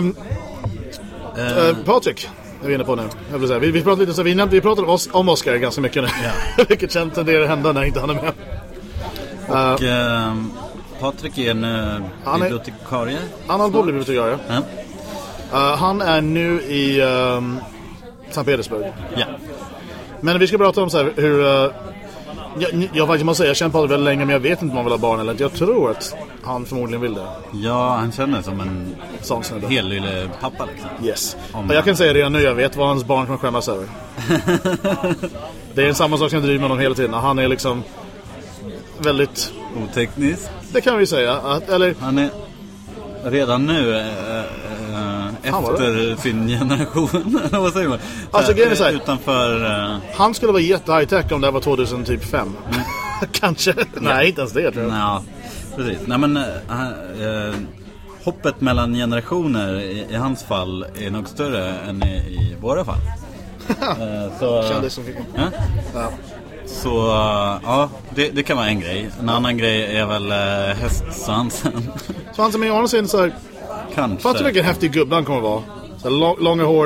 Patrik är vi inne på nu. Jag vill säga. Vi pratar lite så vi pratar om Oscar ganska mycket nu. Vilket känns tenderar att hända när inte han är med. Och Patrik är en bibliotekarie. Han har blivit bibliotekarie. Han är nu i Sankt Petersburg. Ja. Men vi ska prata om så här hur jag faktiskt måste säga, jag känner på det väldigt länge, men jag vet inte om han vill ha barn eller inte. Jag tror att han förmodligen vill det. Ja, han känner som en sån hel lille pappa liksom. Yes. Och jag kan säga det nu, jag vet vad hans barn kan skämmas över. Det är en samma sak som driver med honom hela tiden. Han är liksom väldigt oteknisk. Det kan vi säga. Eller han är redan nu efter sin generation. Vad säger man? Alltså, utanför... Han skulle vara jätte-high-tech om det var 2005. Kanske. Nej, inte ens det tror jag. Ja, precis. Nej, men hoppet mellan generationer i hans fall är nog större än i våra fall. Kändes som fick. Ja. Så ja, det kan vara en grej. En annan grej är väl hästsvansen. Svansen med Arne så här. Kanske. Fattar vilken häftig gubbe han kommer vara. Så långa håret,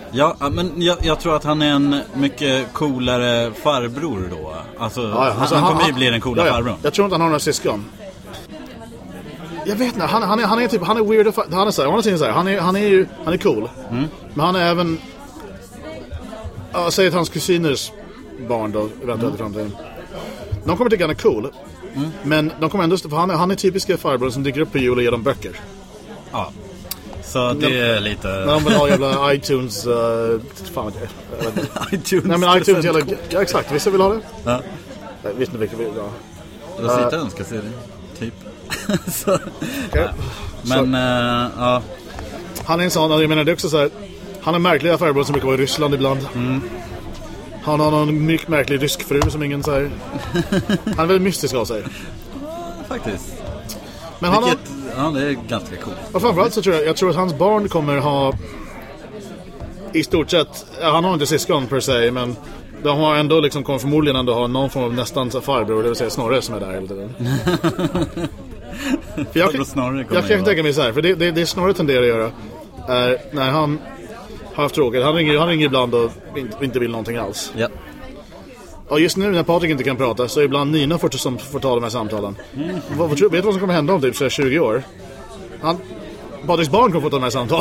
Ja, men jag tror att han är en mycket coolare farbror då. Alltså, han kommer ju bli den coola farbror. Jag tror inte han har några syskon. Jag vet inte, han är typ, han är weird, han är så här, han är cool. Men han är även säg att hans kusiners barn då eventuellt i framtiden. De kommer tycka han är cool. Men de kommer ändå, för han är typiska farbror som dyker upp på jul och ger dem böcker. Ja. Så det är lite... När de vill ha jävla iTunes... fan iTunes. Nej, men iTunes jävla... Ja, exakt. Vissa vill ha det. Ja. Jag vet inte vilka vill ha. Rosita ska se det. Typ. Så. Okay. Men, ja. Han är en sån... Jag menar, det är också så här... Han är märkliga farbror som brukar vara i Ryssland ibland. Han har någon mycket märklig rysk fru som ingen säger. Han är väldigt mystisk av sig. Faktiskt. Men ja, det är ganska coolt. Och framförallt så tror jag att hans barn kommer ha i stort sett, han har inte syskon per se, men de har ändå liksom, kommer förmodligen ändå ha någon form av nästan farbror, det vill säga Snorre som är där hela tiden. För jag kan tänka mig så här, för det Snorre tenderar att göra är när han har haft tråkigt, han ringer ibland och inte vill någonting alls. Ja. Och just nu när Patrik inte kan prata så är ibland Nina som får ta de här samtalen. Vet du vad som kommer hända om typ så 20 år? Patriks barn kommer få ta de här samtalen.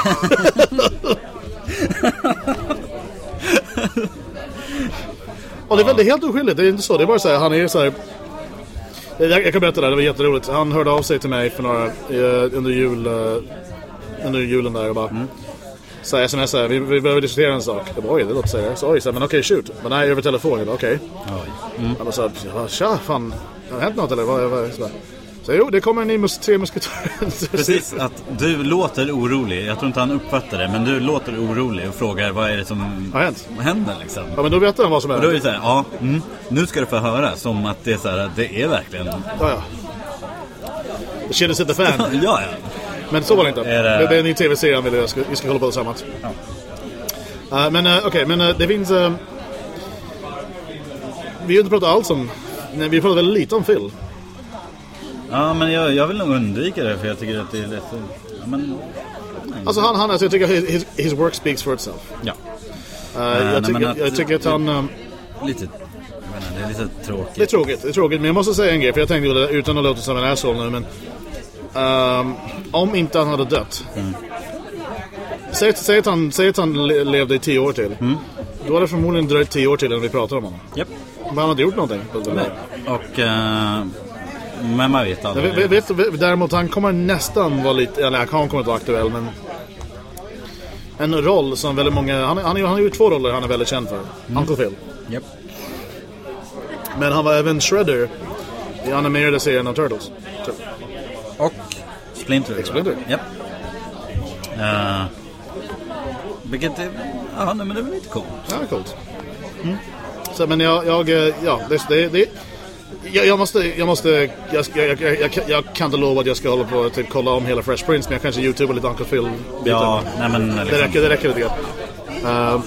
Och det är väldigt helt oskyldigt, det är inte så. Det är bara så här, han är så här. Jag kan berätta det var jätteroligt. Han hörde av sig till mig för några under julen där och bara så här, sms här, vi behöver diskutera en sak. Jag bara, oj, det låter så här. Så oj, så här, men okej, shoot. Men nej, över telefon. Jag bara, okej. Han bara så här, tja, fan, har det hänt något eller vad? Så jo, det kommer en ny 3 musketörer. Precis, att du låter orolig. Jag tror inte han uppfattar det, men du låter orolig och frågar vad är det som händer liksom. Ja, men då vet han vad som är. Och då är det så här, nu ska du få höra som att det är så här, det är verkligen. Ja. Det kändes inte fan. Ja. Men så var det inte. Det är en ny tv-serie vi ska hålla på tillsammans. Ja. Men okej, men det finns... vi har inte pratat alls om... Nej, vi pratar väldigt lite om Phil. Ja, men jag vill nog undvika det, för jag tycker att det är lite... Ja, men... Alltså jag tycker his work speaks for itself. Ja. Jag tycker att han... Lite... det är lite tråkigt. Det är tråkigt, men jag måste säga en grej, för jag tänkte det utan att låta som en asshole nu, men... om inte han hade dött. Säg att han levde i 10 år till. Då hade det förmodligen dröjt 10 år till innan vi pratar om honom. Yep. Men han hade gjort någonting. Nej. Och men man vet aldrig. Däremot han kommer nästan vara lite, eller han kommer inte vara aktuell, men en roll som väldigt många, han har gjort 2 roller han är väldigt känd för. Uncle Phil. Yep. Men han var även Shredder i animerade serien av Turtles. Och Splinter. Yep. Vilket är... Ja, men det är lite coolt. Ja, det är coolt. Så, men jag kan inte lova att jag ska hålla på att typ kolla om hela Fresh Prince, men jag kanske YouTuber lite Uncle Phil. Ja, nej men... Liksom, det räcker lite grann.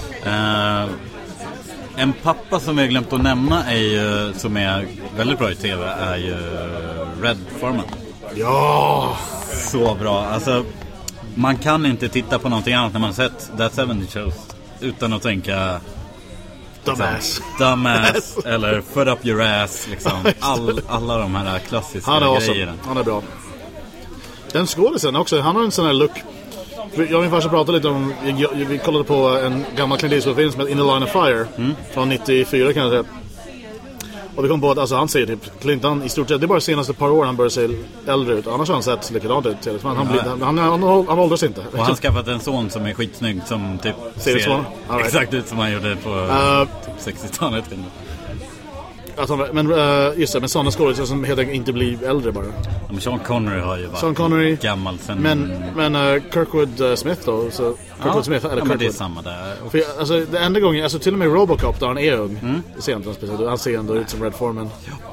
En pappa som jag glömt att nämna som är väldigt bra i tv är ju Red Foreman. Ja! Så bra. Alltså, man kan inte titta på någonting annat när man sett That 70 Shows utan att tänka dumbass eller foot up your ass liksom. Alla de här klassiska grejerna. Han är bra. Den skådisen också, han har en sån här look. Jag och min farsa pratade lite om, vi kollade på en gammal Clint Eastwood-film som heter In the Line of Fire från 94 kan jag säga. Och vi kom på att alltså, han säger typ Clinton i stort sett, det är bara de senaste par år han börjar se äldre ut. Annars har han sett likadant ut. Han åldras inte. Och han har skaffat en son som är skitsnygg som typ ser exakt ut som han gjorde på typ 60-talet. Men just det, men sådana skådespelare som helt enkelt inte blir äldre bara. Men Sean Connery har ju varit gammal sen. Men Kirkwood Smith då, så Kirkwood Smith eller Kirkwood. Det är samma där. För, alltså det enda gången, alltså till och med Robocop där han är ung. Han ser ändå ut som Red Foreman.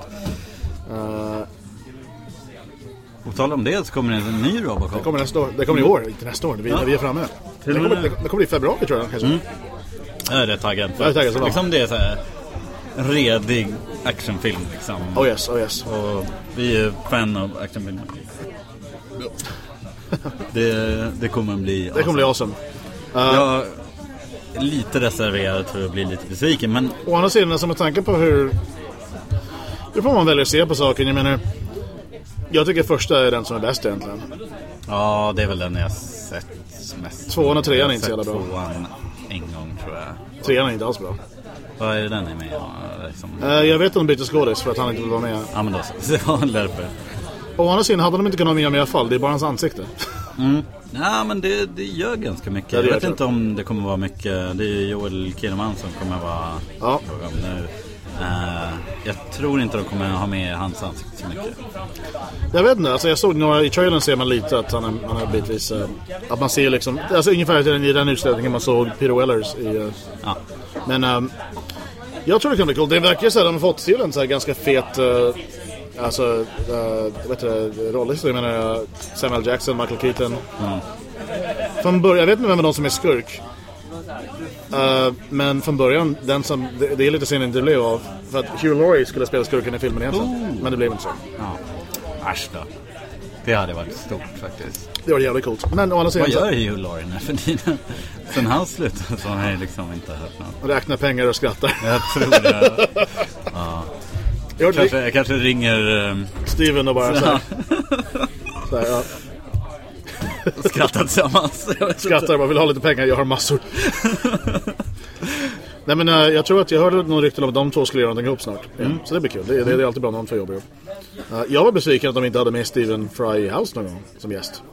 Och tala om det så kommer det en ny Robocop. Det kommer nästa år. Det kommer i år, inte nästa år. Vi är framme. Det kommer i februari tror jag kanske. Jag är rätt taggad. Liksom det är så här redig actionfilm liksom. Oh yes. Och vi är fan av actionfilmer. Det kommer bli awesome. Det kommer bli awesome. Jag är lite reserverad för att bli lite besviken, men... Å andra sidan, som med tanke på hur får man välja att se på saken. Jag menar, jag tycker första är den som är bäst egentligen. Ja, det är väl den jag sett mest. 2:an och 3:an är inte så jävla bra. 2:an en gång, tror jag. 3:an är inte alls bra. Vad är det den är med? Liksom... jag vet att de byter skådis för att han inte vill vara med. Ja, men då så. Ja, därför. Å andra sidan hade de inte kunnat vara med i alla fall. Det är bara hans ansikte. Ja, men det gör ganska mycket. Jag vet inte om det kommer vara mycket. Det är Joel Kinnaman som kommer vara nu. Jag tror inte de kommer ha med hans ansikte så mycket. Jag vet inte, alltså jag såg några i trailern, ser man lite att han är bitvis att man ser liksom, alltså ungefär i den utställningen man såg Peter Wellers i men jag tror det kan bli cool. Det verkar så att de har fått till en så här ganska fet alltså rollist. Jag menar Samuel Jackson, Michael Keaton. Från början, jag vet inte vem är de som är skurk. Men från början det är lite synd inte det blev av, för att Hugh Laurie skulle spela skurken i filmen egentligen. Men det blev inte så. Äsch då. Det hade varit stort faktiskt. Det var jävligt coolt. Men å andra sidan, vad gör Hugh Laurie nu för tiden? Sen han slutade så har jag liksom inte hört något. Räknar pengar och skrattar. Jag tror det. Ja. Jag kanske ringer Steven och bara så här, ja. Skrattar tillsammans. Skrattar bara, vill ha lite pengar, jag har massor. Nej, men jag tror att jag hörde någon rykten om att de två skulle göra någonting ihop snart. Så det blir kul, det är alltid bra någon för jobb. Jag var besviken att de inte hade med Stephen Fry i House någon gång som gäst.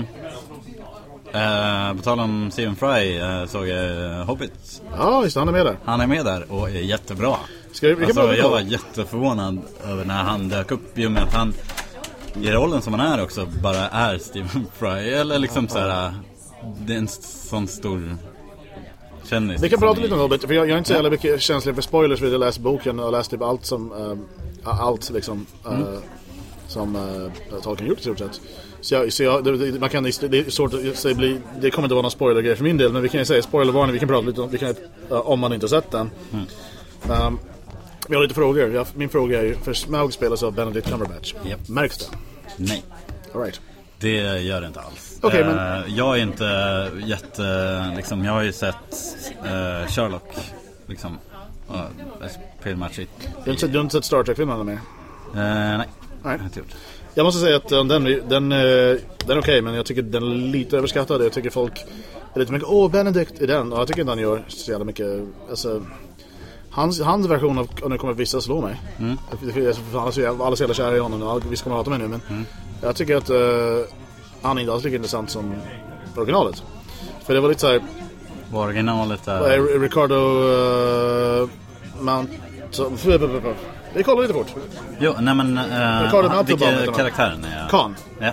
På tal om Stephen Fry såg jag Hobbit. Ja, just det, han är med där. Han är med där och är jättebra. Jag var jätteförvånad över när han dök upp, i och med att han i rollen som han är också bara är Stephen Fry. Eller liksom såhär, det är en sån stor kändis. Vi kan prata lite om Hobbit, för jag är inte så jävla mycket känslig för spoilers, för jag läste boken och läste typ allt som allt liksom som Tolkien gjort i stort sett. Man kan, det är svårt att säga, det kommer inte vara någon spoiler-grej för min del, men vi kan ju säga spoilervarning, vi kan prata lite om, om man inte har sett den. Vi har lite frågor. Min fråga är ju, för Smaug spelas av Benedict Cumberbatch. Märks det? Nej. All right. Det gör det inte alls. Okay, men... Jag är inte liksom, jag har ju sett Sherlock liksom, pretty much it. Du har inte sett Star Trek-filmerna med? Nej. Jag måste säga att den är okej, men jag tycker den är lite överskattad. Jag tycker folk är lite mycket, Benedict i den. Och jag tycker inte han gör så jävla mycket, alltså... Hans version av nu kommer vissa slå mig. Alla så jävla kära i honom och vi ska prata med nu, men jag tycker att han är inte alls lika intressant som originalet. För det var lite så här, originalet är Ricardo vi kollar lite fort. Jo, nej men vilken karaktären är? Khan. Ja.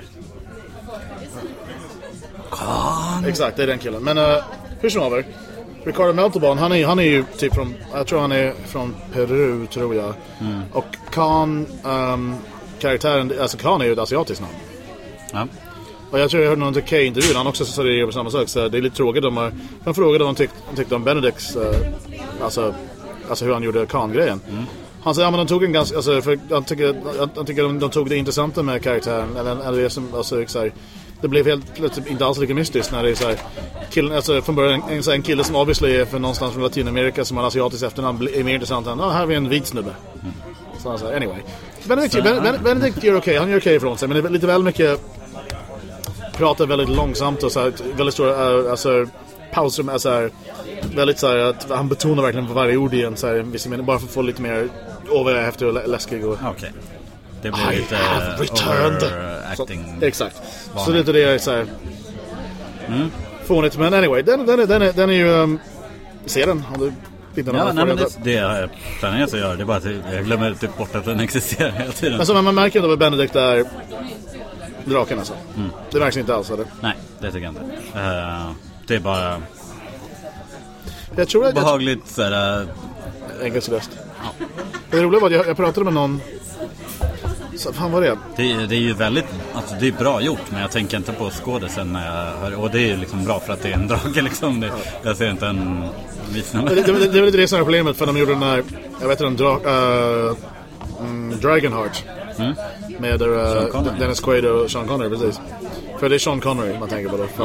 Khan. Exakt, det är den killen. Men hur som helst, Ricardo Montalban, han är ju typ från, jag tror han är från Peru, tror jag. Och Khan, karaktären, alltså Khan är ju ett asiatiskt namn. Ja. Och jag tror jag hörde någon intervjun, han också så det är på samma sak, så det är lite tråkigt. De frågade vad de tyckte om Benedicts, alltså hur han gjorde Khan-grejen. Han säger, men de tog en ganska, alltså, för jag tycker de tog det intressanta med karaktären, eller det som, alltså, så det blev helt plötsligt inte alls lika mystiskt när det är så här, killen, alltså från början en kille som obviously är för någonstans från Latinamerika som har asiatiskt efternamn är mer intressant än, här har vi en vit snubbe. Så han säger, anyway. Benedict gör okej, han gör okej ifrån sig, men det är lite väl mycket, pratar väldigt långsamt och så här, väldigt stora, alltså pauser, alltså väldigt så här, att han betonar verkligen på varje ord igen, så här, bara för att få lite mer överhäftig och läskig. Okej. Det blir lite overacting. Exakt. Så det är det jag säger. Fånigt, men anyway, den är ju se den. Har du nej, men det har jag planerat att göra. Det är bara att jag glömmer typ bort att den existerar hela tiden. Men så man märker inte att Benedict är draken alltså. Det märks inte alls, eller? Nej, det tycker jag inte. Det är bara jag tror att behagligt såhär engelsk röst. Ja. Det roliga var att jag pratade med någon. Så fan var det? Det är ju väldigt, alltså det är bra gjort, men jag tänker inte på skådisen när jag hör, och det är ju liksom bra för att det är en drake liksom. Jag ser inte en visning. Det är väl lite det som är problemet, för de gjorde den här, jag vet inte, Dragonheart med Dennis Quaid och Sean Connery, precis. För det är Sean Connery man tänker på det.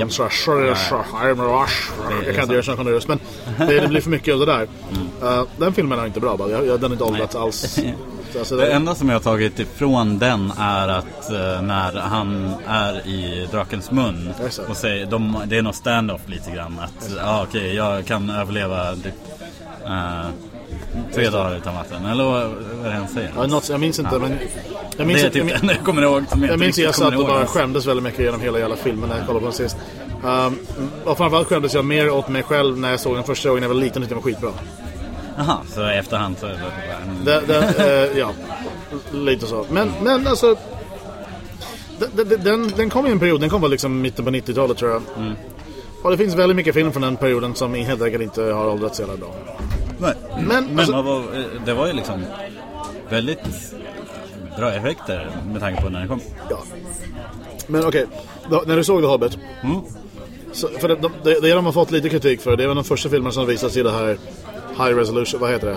Jag kan inte göra Sean Connery röst, men det blir för mycket av det där. Den filmen är inte bra, bara. Den är inte åldrats alls. Alltså, det enda som jag har tagit ifrån den är att när han är i drakens mun och säger, det är någon stand-off lite grann att okej, jag kan överleva 3 dagar utan vatten, eller vad är det han säger? Jag minns inte, men jag minns det är typ jag kommer ihåg. Jag minns jag satt och bara skämdes väldigt mycket genom hela jävla filmen när jag kollade på den sist. Och framförallt skämdes jag mer åt mig själv när jag såg den första gången när jag var liten, det var skitbra. Jaha, så efterhand så är det ja, lite så. Men alltså den kom i en period, den kom väl liksom mitten på 90-talet tror jag. Och det finns väldigt mycket film från den perioden som helt enkelt inte har åldrats så jävla bra. Nej. Men alltså, det var ju liksom väldigt bra effekter med tanke på när den kom. Ja. Men okej, när du såg The Hobbit så, för det de har fått lite kritik för, det var den första filmen som visas i det här high resolution, vad heter det?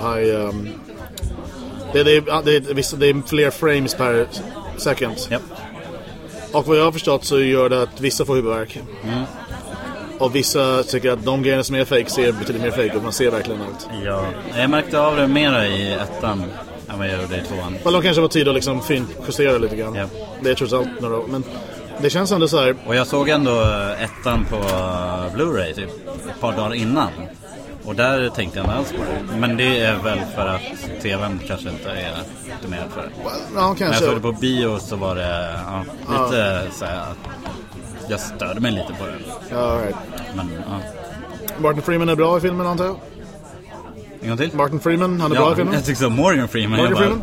Det är fler frames per second. Yep. Och vad jag har förstått så gör det att vissa får huvudvärk. Och vissa tycker att de grejerna som är fake ser betydligt mer fake och man ser verkligen allt. Ja, jag märkte av det mera i ettan än vad jag gjorde i tvåan. Men de kanske var tid att liksom fint justera lite grann. Yep. Det är trots allt några år, men det känns ändå så här. Och jag såg ändå ettan på Blu-ray typ ett par dagar innan. Och där tänkte jag inte alls på det. Men det är väl för att tvn kanske inte är optimerad för det. Ja, kanske. När jag såg det på bio så var det lite så här att jag störde mig lite på det. Ja, right. Men, Martin Freeman är bra i filmen, antar jag. En gång till? Martin Freeman, han är bra i filmen. Jag tycker så, Morgan Freeman. Morgan Freeman?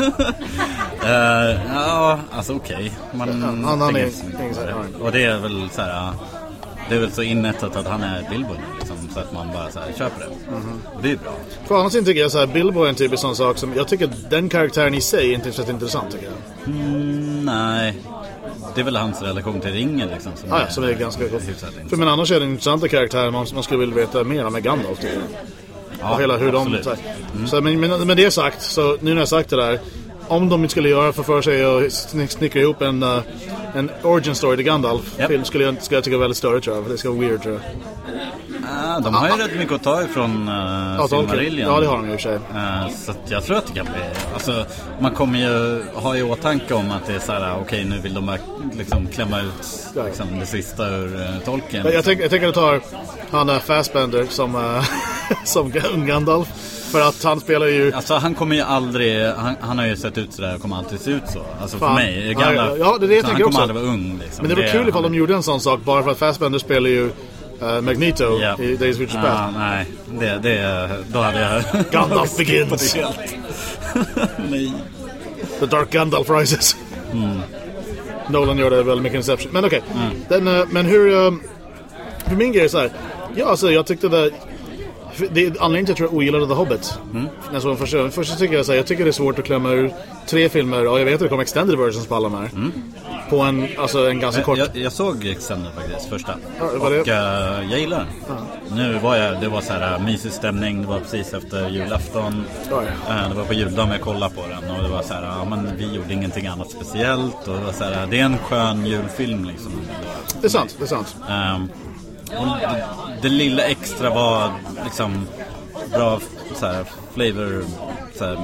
Ja, alltså okej. Han är och det är väl så här. Det är väl så innättat att han är Bilbo liksom, så att man bara så här, köper det. Och det är bra. För annars tycker jag så här, Bilbo är en typisk sån sak som jag tycker den karaktären i sig är inte så intressant tycker jag. Nej. Det är väl hans relation till ringen liksom, som är ganska gott. För men annars är det en intressant karaktär man skulle vilja veta mer om med Gandalf tycker jag. Ja, och hela hur så, men det sagt, så nu när jag sagt det där, om de skulle göra för sig och snickra ihop en origin story till Gandalf-film skulle jag tycka väldigt större tror jag, för det ska vara weird tror jag. De har ju rätt mycket att ta ifrån Silmarillion. Ja, det har de ju i och för sig. Så att jag tror att det kan bli... Alltså, man kommer ju ha i åtanke om att det är så här, okej, nu vill de liksom klämma ut liksom, det sista ur Tolkien. Jag tänker att tar han Fassbender som Gandalf. För att han spelar ju... Alltså han kommer ju aldrig... Han har ju sett ut sådär och kommer alltid se ut så. Alltså för mig. Gandalf, ja, det är det jag tänker han också. kommer aldrig vara ung liksom. Men det var kul ifall de gjorde en sån sak. Bara för att Fassbender spelar ju Magneto i Days of Future Past. Nej, då hade jag... Gandalf begins. Nej. The Dark Gandalf rises. Nolan gör det väl mycket Inception. Men okej. Men hur... för min grej är så här. Ja, alltså jag tyckte det... Det är anledningen till att jag ogillade The Hobbit. Först tycker jag tycker det är svårt att klämma ur 3 filmer. Och jag vet att det kommer extended versions på alla de här. På en ganska kort... Jag såg extended faktiskt, första. Och jag gillar den. Nu det var så här mysig stämning. Det var precis efter julafton. Det var på juldagen jag kollade på den. Och det var så här, men vi gjorde ingenting annat speciellt. Och det var så här, det är en skön julfilm liksom. Det är sant. Och det lilla extra var liksom bra så här, flavor så här,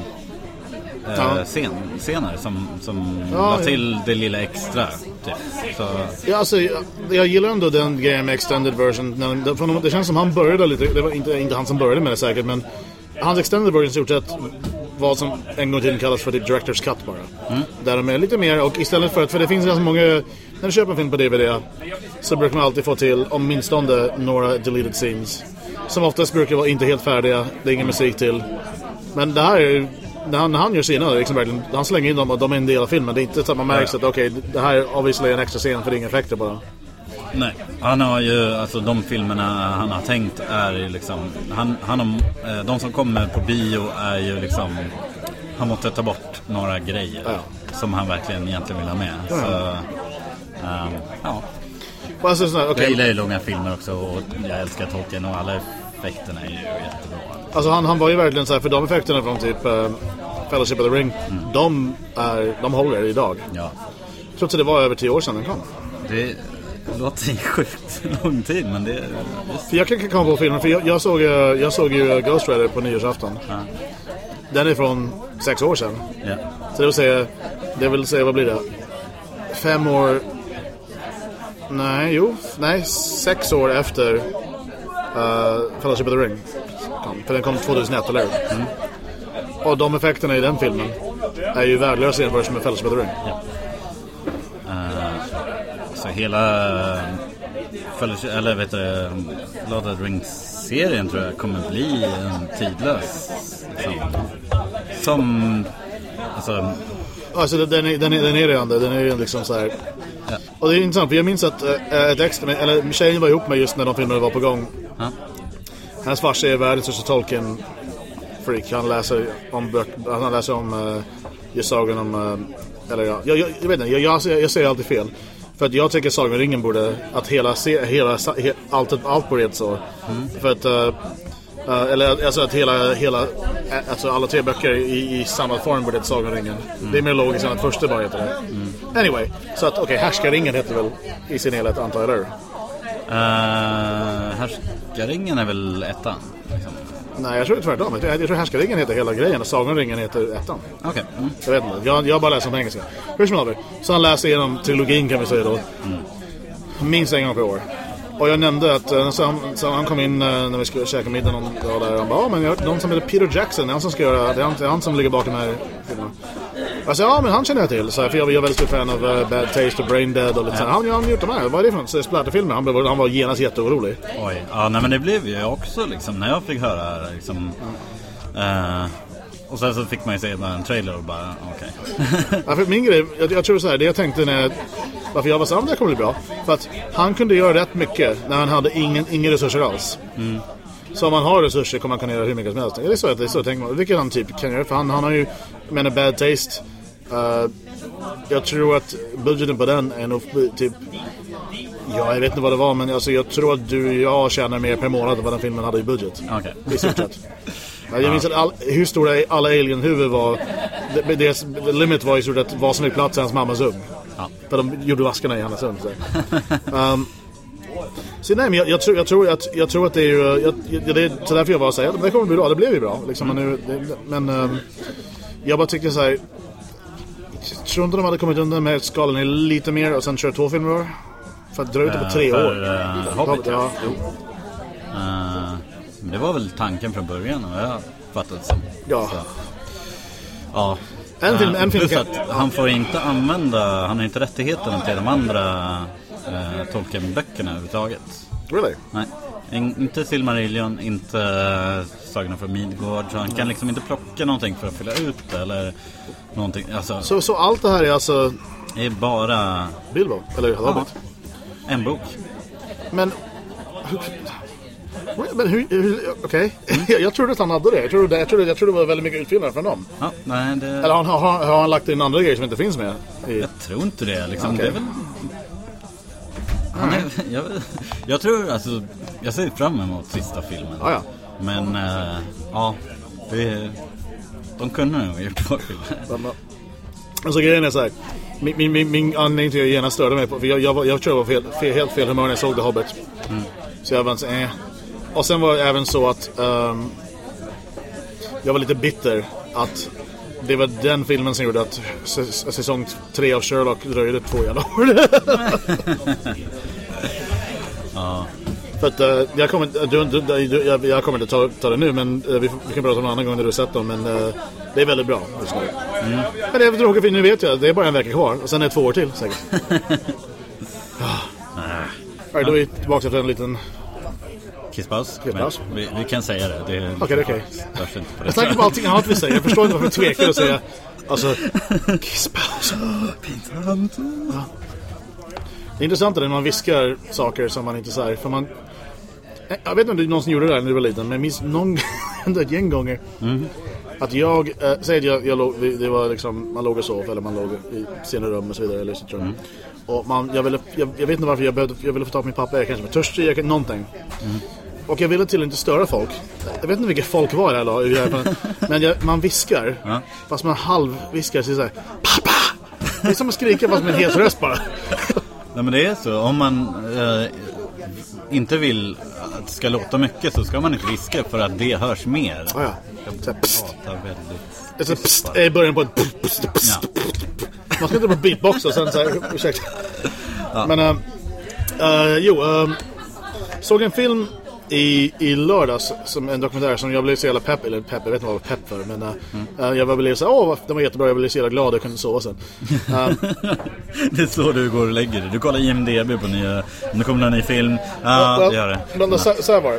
scener som la till det lilla extra typ. Så. Ja, alltså, jag gillar ändå den grejen med extended version. Det känns som han började lite. Det var inte han som började med det säkert, men hans extended version gjort att vad som en gång i tiden kallas för Director's Cut bara. Där de är lite mer, och istället för det finns ganska många, när du köper en film på DVD så brukar man alltid få till åtminstone några deleted scenes som oftast brukar vara inte helt färdiga, det är ingen musik till. Men det här är när han gör sina liksom verkligen, han slänger in dem och de är en del av filmen. Det är inte så att man märks att okej, det här är obviously en extra scen för det är inga effekter bara. Nej, han har ju, alltså de filmerna han har tänkt är ju liksom, de som kommer på bio är ju liksom, han måste ta bort några grejer som han verkligen egentligen vill ha med. Så, Alltså, jag gillar ju långa filmer också och jag älskar Tolkien och alla effekterna är ju jättebra. Alltså han var ju verkligen så här, för de effekterna från typ Fellowship of the Ring, de håller idag. Ja. Trots att det var över 10 år sedan den kom. Det låter sjukt lång tid, men det är... För jag kan komma på filmen, för jag såg ju Ghost Rider på nyårsafton. Den är från 6 år sedan. Ja. Så det vill säga, vad blir det? 5 år... Nej, 6 år efter Fellowship of the Ring. För den kom 2001, eller hur? Och de effekterna i den filmen är ju värdelösa jämfört med Fellowship of the Ring. Ja. Så hela Fellowship, eller vet du, Lord of the Rings-serien tror jag kommer bli en tidlös som alltså den är redan det. Den är ju liksom så här. Ja. Och det är intressant, för jag minns att tjejen var ihop med just när de filmerna var på gång. Hans farsa är världens största Tolkien-freak. Han läser om just sagan om... jag vet inte, jag säger alltid fel. För att jag tycker Sagan om ringen borde... Att allt borde heta så. För att... att alla 3 böcker i samma form borde heta Sagan om ringen. Det är mer logiskt än att första bara heter det. Anyway, så att Härskaringen heter väl i sin helhet, antar jag, eller? Härskaringen är väl ettan liksom. Nej, jag tror det är tvärtom. Jag tror Härskaringen heter hela grejen och Sagan om ringen heter ettan. Okej. Jag vet inte, jag bara läser på engelska. Hur som helst, så han läser igenom trilogin, kan vi säga då. Minst en gång per år. Och jag nämnde att så han kom in när vi skulle käka middag någon dag där. Han bara, men någon som heter Peter Jackson, det är han som ska göra, det är han som ligger bakom den här filmen. Jag sa, men han känner jag till. Så, för jag är väldigt stor fan av Bad Taste och Brain Dead och lite så. Han har gjort de här. Vad är det för något? Splatterfilmer. Han var genast jätteorolig. Oj, ja, nej, men det blev ju också liksom, när jag fick höra liksom... och sen så fick man ju se en trailer och bara, okej. Ja, för min grej, jag tror så här, det jag tänkte varför jag var så här, det kommer bli bra. För att han kunde göra rätt mycket när han hade ingen resurser alls. Så om man har resurser kommer man kunna göra hur mycket som helst. Det är så tänker man. Vilket han typ kan göra, för han har ju, menar, Bad Taste. Jag tror att budgeten på den är nog typ... Ja, jag vet inte vad det var, men alltså, jag tror att du och jag tjänar mer per månad än vad den filmen hade i budget. Okej. I stort sett. Jag minns att hur stora alla alien-huvud var. Det limit var i stort sett vad som är plats i hans mammas rum. Ja. För de gjorde vaskarna i hans rum. Så nej, men jag tror att det är ju... Det är så därför jag bara säger att det kommer bli bra. Det blev ju bra. Liksom, men jag bara tyckte så här... Jag tror inte de hade kommit undan med skalan lite mer och sen kört 2 filmer. För att dra ut det på 3 år. Hobbit, ja. Det var väl tanken från början, och jag fattat som. Ja. Så. Ja. En film kan... Han får inte använda, han har inte rättigheterna till de andra Tolkien-böckerna överhuvudtaget. Really? Nej. Inte Silmarillion, inte Sagorna från Midgård, så han kan liksom inte plocka någonting för att fylla ut det eller någonting. Alltså, så allt det här är alltså... är bara... Bilbo, eller Hobbit? Ja, en bok. Men hur okej. Jag trodde att han hade det. Jag trodde det var väldigt mycket utfyllnad från dem. Ja, nej, det... Eller har han lagt in andra grejer som inte finns med? Jag tror inte det liksom. Okay. Det är väl... jag tror, alltså, jag ser fram emot sista filmen. Ja. Men de kunde nog gjort bra filmer. Alltså grejen är så här. Min anledning till att jag gärna störde mig på, för jag tror det var helt fel humör när jag såg The Hobbit. Så jag var så Och sen var det även så att jag var lite bitter att det var den filmen som gjorde att säsong 3 av Sherlock dröjde 2 år. Ja. För att jag kommer inte ta det nu, men vi kan prata om en annan gång när du har sett dem, men det är väldigt bra just nu. Men det är tråkigt, för nu vet jag, det är bara en vecka kvar och sen är det 2 år till säkert. Då är vi tillbaka efter en liten kisspaus. Vi kan säga det. Okej. Jag tänker på allting annat vi säger. Jag förstår inte varför vi tvekar att säga alltså kisspaus. Pinsamt. Ja. Det är intressant när man viskar saker som man inte säger. För man... Jag vet inte om det är någon som gjorde det där när du var liten, men jag minns ett gäng gånger att jag säger att jag låg, det var liksom, man låg och sov eller man låg i sina rum och så vidare eller sitt rum. Och jag vet inte varför jag ville få tag på min pappa, jag kanske var törstig, någonting. Och jag ville till inte störa folk. Jag vet inte vilket folk var det här, men man viskar, fast man halvviskar så här, pappa! Det är som att skrika fast med en het röst bara. Nej, men det är så. Om man inte vill att det ska låta mycket så ska man inte viska för att det hörs mer. Ja. Väldigt i början på ett man ska inte på beatbox och sen så här, ursäkta. Ja. Men såg en film i lördags som en dokumentär som jag blev så jävla pepp, jag vet inte vad jag var pepp för, men jag blev så den var jättebra, jag blev så jävla glad jag kunde sova sen. Det är så du går och lägger dig. Du kollar IMDb på nya, om det kommer en ny film. Det gör det. Men så här var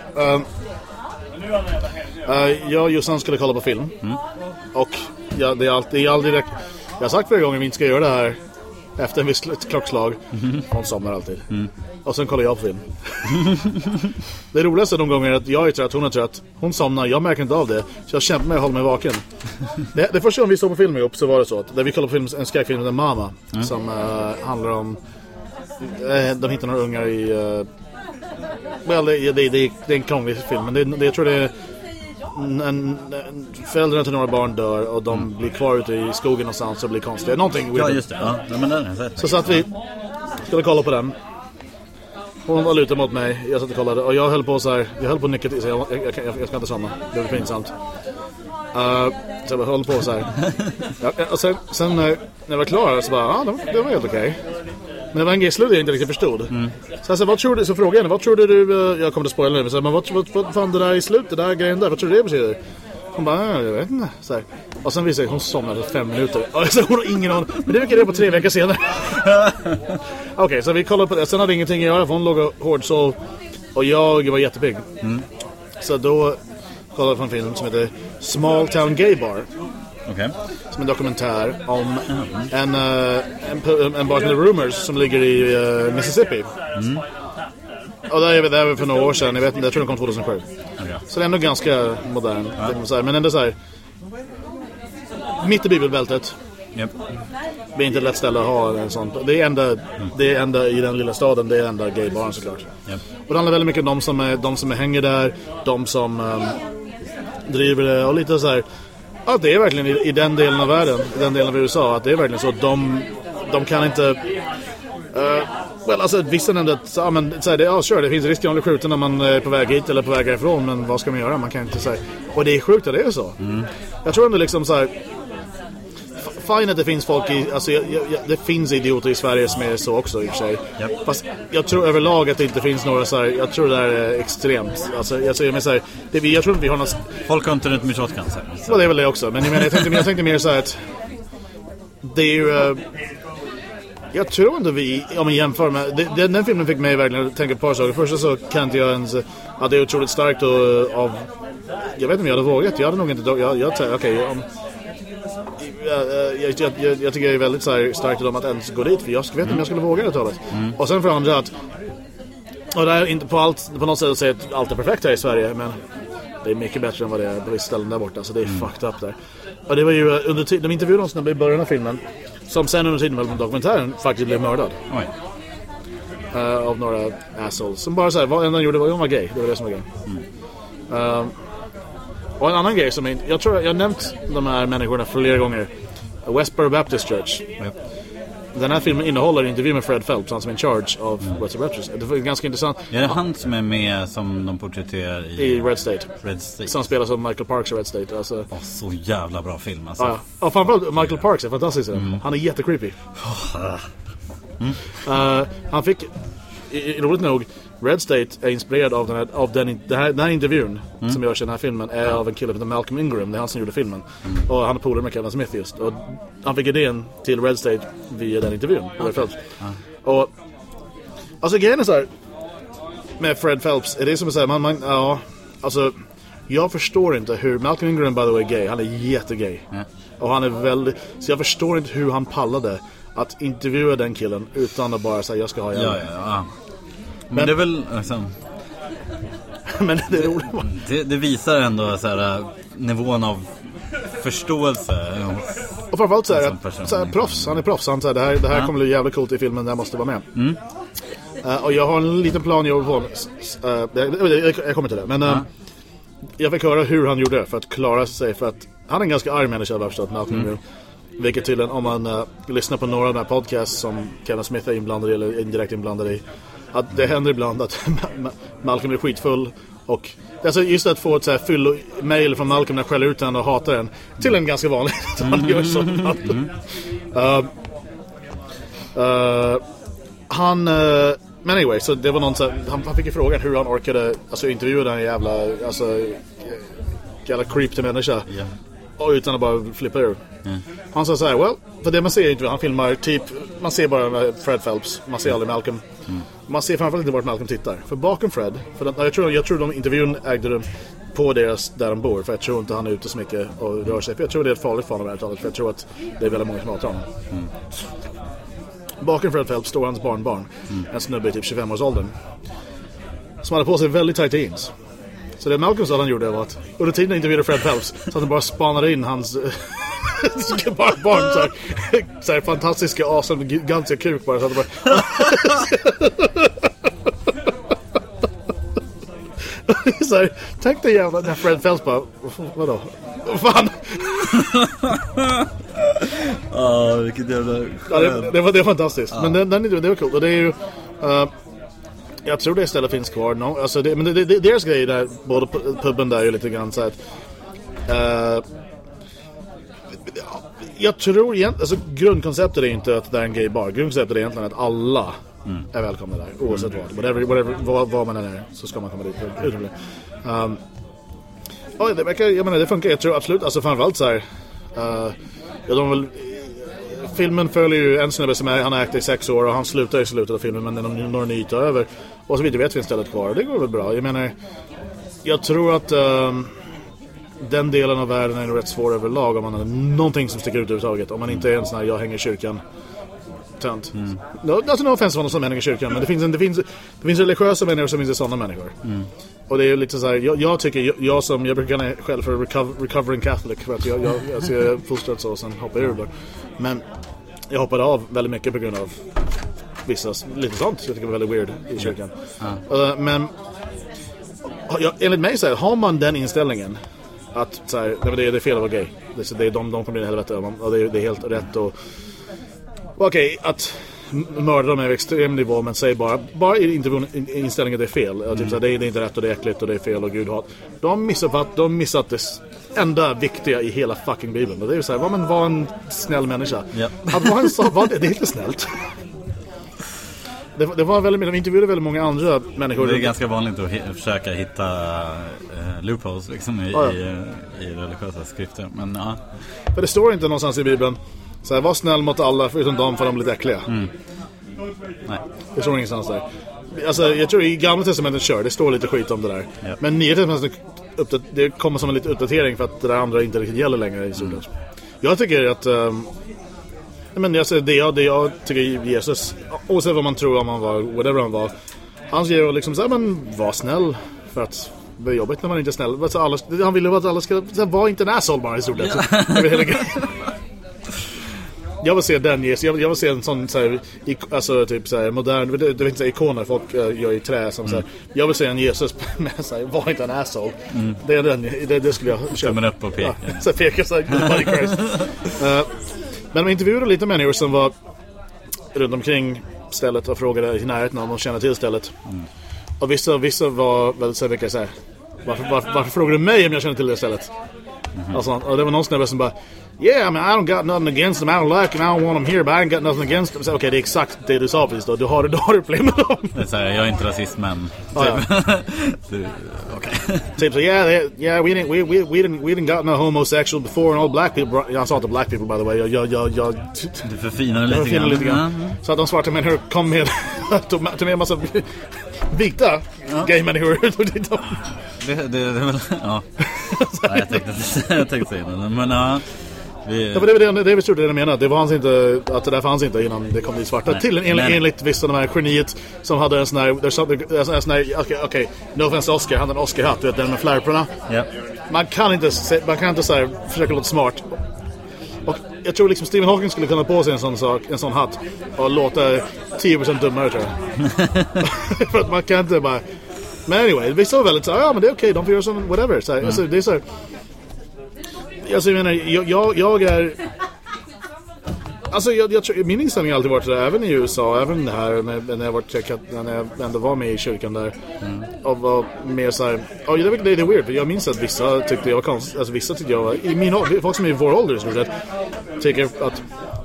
det. Jag och Jossan skulle kolla på film. Och det är aldrig jag har sagt flera gånger att vi inte ska göra det här efter en viss klockslag. Hon somnar alltid. Och sen kollar jag på film. Det roligaste de gånger är att jag är trött, hon är trött. Hon somnar, jag märker inte av det. Så jag kämpar med att hålla mig vaken. Det första gången vi såg på film ihop så var det så att där vi kollade på film, en skräckfilm med Mama. Som handlar om de hittar några ungar i det är en krånglig film. Men jag tror det är föräldrarna till några barn dör och de blir kvar ute i skogen någonstans och blir konstiga. Någonting. Ja, just det. Ja, men den så att vi skulle kolla på den. Hon var lutad mot mig. Jag satt och kollade och jag höll på så här. Jag höll på nicka till så jag ska inte somna. Det var pinsamt. Så jag höll på så här. Och sen när jag var klar så bara det var helt okej. Men det var en grej slut jag inte riktigt förstod. Så vad tror du, så frågade jag, vad trodde du, jag kommer att spoila nu, men vad fan det där i slutet, det där grejen där, vad tror du det betyder? Hon bara, jag vet inte. Så här. Och sen visade hon somnade 5 minuter. Alltså, hon har ingen aning. Men det fick jag det på 3 veckor senare. Okej, så vi kollade på det. Sen hade ingenting att göra för hon låg och hårdsov. Och jag var jättepigg. Så då kollade jag på en film som heter Small Town Gay Bar. Okay. Som en dokumentär om en bar som heter Rumors som ligger i Mississippi. Och där är vi för några år sedan. Jag tror den kom 2007. Okay. Så det är ändå ganska modern. Men ändå så här mitt i bibelbältet. Yep. Det är inte lätt ställe att ha en sån. Det är enda i den lilla staden. Det är enda gaybaren såklart. Yep. Och det handlar väldigt mycket om de som hänger där. De som driver det. Och lite så här. Ja, det är verkligen i den delen av världen. I den delen av USA. Att det är verkligen så att de kan inte... alltså vissa nämnde att det finns risk att bli skjuten när man är på väg hit eller på väg härifrån, men vad ska man göra? Man kan inte säga. Och det är sjukt att det är så. Jag tror ändå liksom så här, fine att det finns folk i, alltså det finns idioter i Sverige som är så också i och för sig. Yep. Fast jag tror överlag att det inte finns några så här, jag tror det är extremt. Alltså jag tror inte vi har något. Folk har inte runt med shotcancer. Ja, det är väl det också, men jag tänkte mer så här att det är ju jag tror inte om vi jämför med den filmen fick mig verkligen att tänka på ett par saker. Först så kan inte jag ens det är otroligt starkt och jag vet inte om jag hade vågat. Jag hade nog inte jag tycker det är väldigt så här starkt av dem att ens gå dit, för jag vet inte om jag skulle våga det talet. Och sen för andra att och det är inte på något sätt att säga att allt är perfekt här i Sverige, men det är mycket bättre än vad det är på vissa ställen där borta, så det är fucked up där. Och det var ju under de intervjuade oss i början av filmen, som sen under tiden med dokumentären faktiskt blev mördad. Oj. Av några assholes som bara såhär, vad enda de gjorde var att de var gay. Det var det som var gay. Och en annan grej som jag tror jag har nämnt de här människorna flera gånger. Westboro Baptist Church. Den här filmen innehåller en intervju med Fred Phelps, han som är in charge av Westboro Baptist. Det var ganska intressant. Är det han som är med som de porträtterar i Red State? Som spelar som Michael Parks i Red State. Alltså. Så jävla bra film alltså. Ja, framförallt Michael Parks är fantastisk. Han är jättecreepy. Han fick, roligt nog, Red State är inspirerad av den här intervjun som görs i den här filmen är av en kille som heter Malcolm Ingram. Det är han som gjorde filmen. Och han är polare med Kevin Smith just. Och han fick idén till Red State via den intervjun. Och alltså grejen är så här med Fred Phelps, är det som att säga alltså jag förstår inte hur Malcolm Ingram, by the way, gay. Han är jättegay. Och han är väldigt, så jag förstår inte hur han pallade att intervjua den killen utan att bara säga jag ska ha hjälp. Men det är väl liksom, men det är roligt. Det visar ändå så här, nivån av förståelse. Och framförallt så här proffs. Han är proffs. Han säger det här kommer bli jävligt coolt i filmen. Det här måste vara med. Och jag har en liten plan jag håller på. Jag kommer till det. Men jag fick höra hur han gjorde för att klara sig. För att han är en ganska arg människa, jag har förstått. Vilket tydligen, om man lyssnar på några av de här podcasts som Kevin Smith är inblandad i eller indirekt inblandad i, att det händer ibland att Malcolm är skitfull och alltså just att få ett så här fyllo-mail från Malcolm när skäller ut henne och hatar den till en ganska vanligt att han gör så. Men anyway, så det var någon så han fick ju frågan hur han orkade alltså intervjua den jävla creep till människa. Och utan att bara flippa ur. Han sa så här, well, för det man ser inte, han filmar typ, man ser bara Fred Phelps, man ser aldrig Malcolm. Man ser framförallt inte vart Malcolm tittar. För bakom Fred, jag tror de intervjun ägde rum på deras där de bor, för jag tror inte han är ute så mycket och rör sig. För jag tror det är farligt för honom, för jag tror att det är väldigt många som hatar honom. Bakom Fred Phelps står hans barnbarn, en snubbe i typ 25-årsåldern, som hade på sig väldigt tight jeans. Så det Malcolm sa han gjorde var att under tiden intervjuade Fred Phelps så att han bara spanade in hans barn så här fantastiska, awesome, gigantiska kuk bara så att bara så här, tänk dig jävla när Fred Phelps bara, vadå? Fan! Vilket jävla... det var fantastiskt. Men det var coolt. Och det är ju... jag tror det istället finns kvar. No? Alltså deras grej där, både puben där är ju lite grann så att... jag tror egentligen... Alltså grundkonceptet är inte att det är en gay bar. Grundkonceptet är egentligen att alla är välkomna där. Oavsett vad man än är, så ska man komma dit. Det funkar, jag tror absolut. Alltså framförallt så här... filmen följer ju en snubbe som han har ägt i 6 år och han slutar i slutet av filmen, men några ny tar över och så vitt jag vet finns stället kvar. Det går väl bra. Jag menar, jag tror att den delen av världen är rätt svår överlag om man har någonting som sticker ut överhuvudtaget. Om man inte är en sån här jag hänger i kyrkan tönt. Alltså no offense för någon som hänger i kyrkan, men det finns religiösa människor som inte är sådana människor. Och det är lite så här, jag tycker, jag brukar kalla själv för recovering Catholic, för att jag är fostrad så och sen hoppar jag ur. Men jag hoppade av väldigt mycket på grund av vissa, lite sånt jag tycker var väldigt weird i kyrkan. Men enligt mig så här, har man den inställningen att så här, det är fel att vara gay, det är de kommer bli i helvete och det är helt rätt och okej, att mörda dem är extrem nivå, men säg bara i inställningen att det är fel. Typ så här, det är inte rätt och det är äckligt och det är fel och Gud hat. De missat det enda viktiga i hela fucking Bibeln. Och det är ju så här, var en snäll människa. Att det är inte snällt. Det var väldigt, de intervjuade väldigt många andra människor. Det är ganska vanligt att försöka hitta loopholes liksom i religiösa skrifter. Men ja. För det står inte någonstans i Bibeln så här, var snäll mot alla förutom dem för de är lite äckliga. Nej. Det står ingenstans där. Alltså, jag tror i Gamla testamentet det står lite skit om det där. Yep. Men Nya testamentet det kommer som en liten uppdatering för att det där andra inte riktigt gäller längre i stort. Jag tycker att det jag tycker Jesus, oavsett vad man tror om han var, whatever han var, han säger liksom såhär, men var snäll, för att det är jobbigt när man inte är snäll. Alltså, han ville att alla ska vara inte en asshole bara i stort sett. Jag vill se den Jesus. Jag vill se en sån så här, alltså typ så här modern, det är inte så ikoner folk gör i trä som så här. Jag vill se en Jesus med så här, var inte en asshole. Det är det skulle jag köpa. Men upp och peka. Så peka så här, Christ. Men vi intervjuade lite människor som var runt omkring stället och frågade i närheten om de känner till stället. Och vissa var väldigt så mycket så här, varför frågar du mig om jag känner till det stället? Alltså, och det var någon snubbe som bara, yeah, I mean, I don't got nothing against them. I don't like them. I don't want them here, but I ain't got nothing against them. Så okej, det är exakt det du sa precis då. Du har problem med dem. Det är så här, jag är inte rasist, men okej. Typ så, yeah, we didn't got no homosexual before, and all black people. Jag sa till black people, by the way. Du förfinar lite grann. Så att de svarta människor kom med tog med en massa vita gay-människor. Det är väl, ja. Jag tänkte säga det, men ja. Det vi trodde det menade. Det var hans inte, att det där fanns inte innan det kom dit svarta. Till enligt vissa av de här geniet som hade en sån här okej, no offense Oscar, han hade en Oscar-hatt, du vet, den med flärporna. Yeah. Man kan inte så här, försöka låta smart. Och jag tror liksom Stephen Hawking skulle kunna på sig en sån hatt och låta 10% dummare, tror jag. För att man kan inte bara. Men anyway, vi sa väldigt så här, ja men det är okej, de får göra sån whatever så här, alltså, det är så här. Alltså, jag menar, jag är Alltså min inställning har alltid varit det, även i USA, även det här när jag ändå var med i kyrkan där och var mer så här, det är weird, jag minns att vissa tyckte jag var konstigt, alltså vissa tyckte jag var, folk som är i vår ålder i stort sett tycker att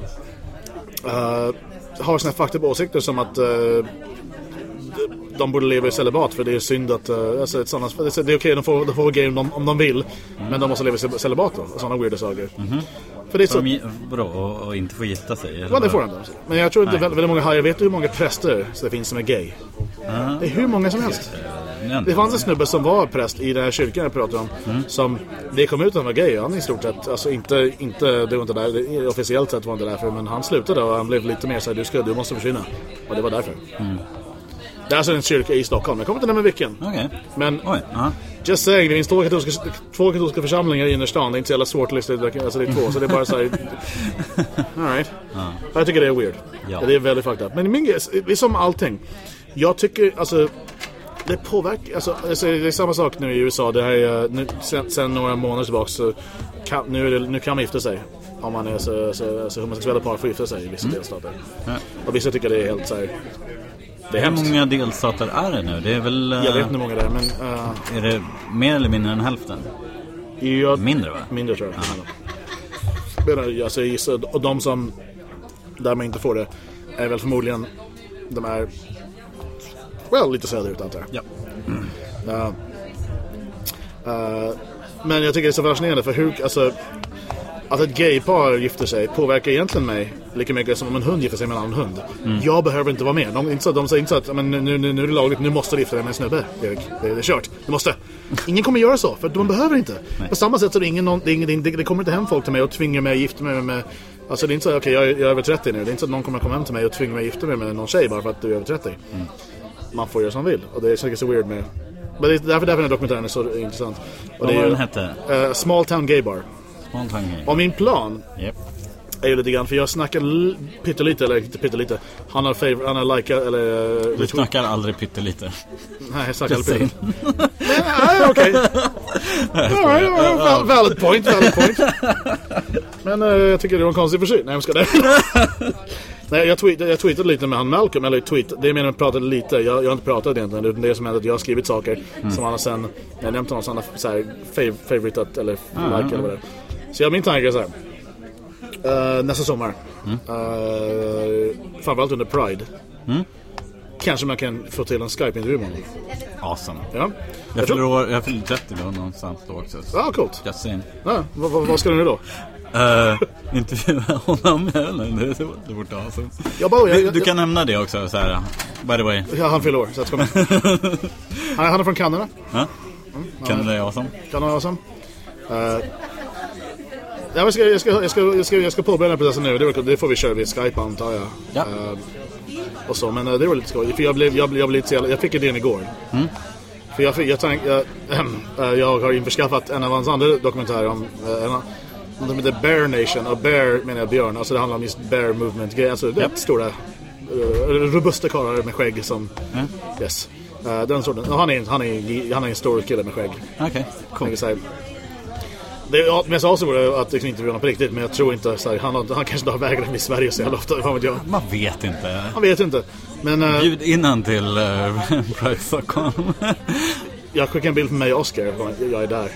har såna fakta på åsikter som att de borde leva i celibat, för det är synd att alltså det är okej, de får vara gay om de vill, men de måste leva i celibat då, och sådana weirda saker. För det är så bra och inte få gifta sig. Ja, det får de. Men jag tror inte väldigt många, jag vet hur många präster så det finns som är gay. Det är hur många som helst. Det fanns en snubbe som var präst i den här kyrkan jag pratade om, som det kom ut att han var gay. Han i stort sett, alltså inte det var inte där, officiellt sett var inte därför, men han slutade och han blev lite mer så här, du måste försvinna. Och det var därför. Det är alltså en kyrka i Stockholm. Jag kommer inte nämna vilken. Men just saying, det finns två katolska församlingar i innerstan. Det är inte så jävla svårt att lista ut. Alltså det är två, så det är bara så här. All right. Jag tycker det är weird. Det är väldigt fucked up. Men det är som allting. Jag tycker, alltså det påverkar, alltså det är samma sak nu i USA. Det här är sen några månader tillbaka så nu kan man gifta sig. Om man är så homosexuella par får gifta sig i vissa delstater. Och vissa tycker det är helt så här. Hur många delstater är det nu? Det är väl, jag vet inte hur många det är, men är det mer eller mindre än hälften? Mindre, va? Mindre, tror jag. Alltså, och de som där man inte får det är väl förmodligen de är lite söderut, antar jag. Men jag tycker det är så fascinerande, för hur, alltså, att ett gaypar gifter sig påverkar egentligen mig lika mycket som om en hund gifter sig med en annan hund. Jag behöver inte vara med. De säger inte så att men nu är det lagligt, nu måste du gifta dig med en snubbe, Erik. Det är kört. Du måste. Ingen kommer göra så, för de behöver inte. På samma sätt så det kommer inte hem folk till mig och tvingar mig att gifta mig med. Alltså det är inte så, okej, jag är över 30 nu. Det är inte så att någon kommer komma hem till mig och tvinga mig att gifta mig med någon tjej bara för att du är över 30. Man får göra som man vill. Och det är säkert så weird med. Men det är därför den här dokumentären är så intressant. Och vad den hette? Small Town Gay Bar. Och min plan är ju lite grann, för jag snackar pyttelite, eller inte pyttelite. Han har likat eller du snackar aldrig pyttelite. Nej, jag snackar aldrig pyttelite. Nej, okej. Valid point. Men jag tycker det var en konstig försyn. Nej, jag ska det. Nej, jag tweetade lite med han Malcolm, eller det menar jag pratade lite. Jag har inte pratat egentligen, utan det är som att jag har skrivit saker som han har sen, jag nämnde honom, så han har så här favoritat eller like eller vad det är. Så min tanke är så här. Nästa sommar, framförallt under Pride, kanske man kan få till en Skype-intervju med honom. Awesome. Ja. Jag fyller 30 då någonstans då också. Ja, coolt. Just saying. Ja, vad ska du nu då? Intervjua honom, eller? Det vore awesome. Du kan nämna det också, så här, by the way. Ja, han fyller år, så att han är från Kanada. Kanada är awesome. Jag ska påbörja den här processen nu. Det får vi köra vid Skype, antar jag. Ja. Och så, men det var lite skoj. För jag fick idén igår. För jag har införskaffat en av hans andra dokumentärer om de heter Bear Nation. Och Bear menar jag björn. Alltså det handlar om just Bear Movement. Alltså det är stora robusta karlar med skägg som yes. Den sorten. Han är en stor kille med skägg. Okej, cool. Men jag sa så att det inte blir något på riktigt, men jag tror inte så här, han kanske inte har vägrat i Sverige så jävla ofta. Man vet inte. Han vet inte. Men bjud innan till Pride Stockholm. Jag skickar en bild på mig och Oscar. Jag är där.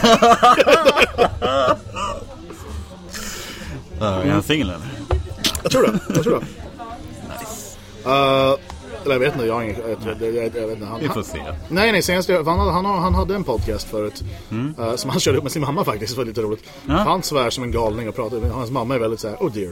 Är han singel eller? Jag tror det. Nice. Eller jag vet inte, jag vet inte. Vi får se. Nej, senast han hade en podcast förut som han körde upp med sin mamma faktiskt, det var lite roligt. Han svär som en galning och pratar. Hans mamma är väldigt så här, oh dear.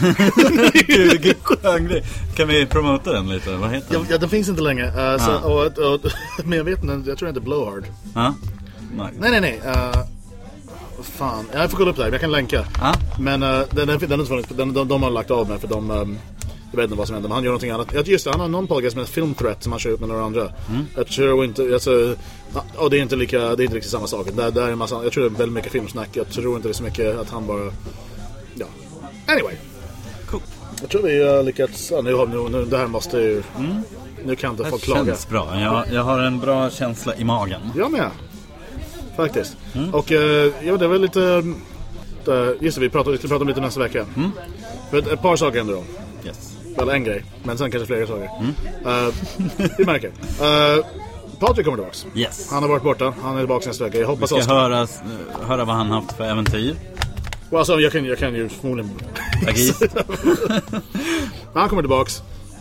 Kan vi promota den lite? Vad heter den? Ja, den finns inte längre. Men jag vet inte, jag tror inte Blowhard. Nej. Fan, jag får kolla upp det här, jag kan länka. Men de har lagt av med, för jag vet inte vad som händer, men han gör någonting annat. Just det, han har någon podcast med Film Threat som han kör upp med några andra. Jag tror inte, alltså, och det är inte riktigt samma sak. Där är en massa, jag tror det är väldigt mycket filmsnack. Jag tror inte det är så mycket att han bara, ja. Anyway. Cool. Jag tror vi har lyckats, nu det här måste ju, nu kan inte folk klaga. Det känns bra, jag har en bra känsla i magen. Jag med. Faktiskt. Och det var lite just det, vi ska prata om lite nästa vecka. För ett par saker ändå då. Yes. Eller en grej, men sen kanske flera saker. Vi märker. Patrik kommer tillbaka. Yes. Han har varit borta, han är tillbaka nästa vecka. Jag hoppas vi ska höra vad han haft för äventyr. Alltså, jag kan ju förmodligen han kommer tillbaks.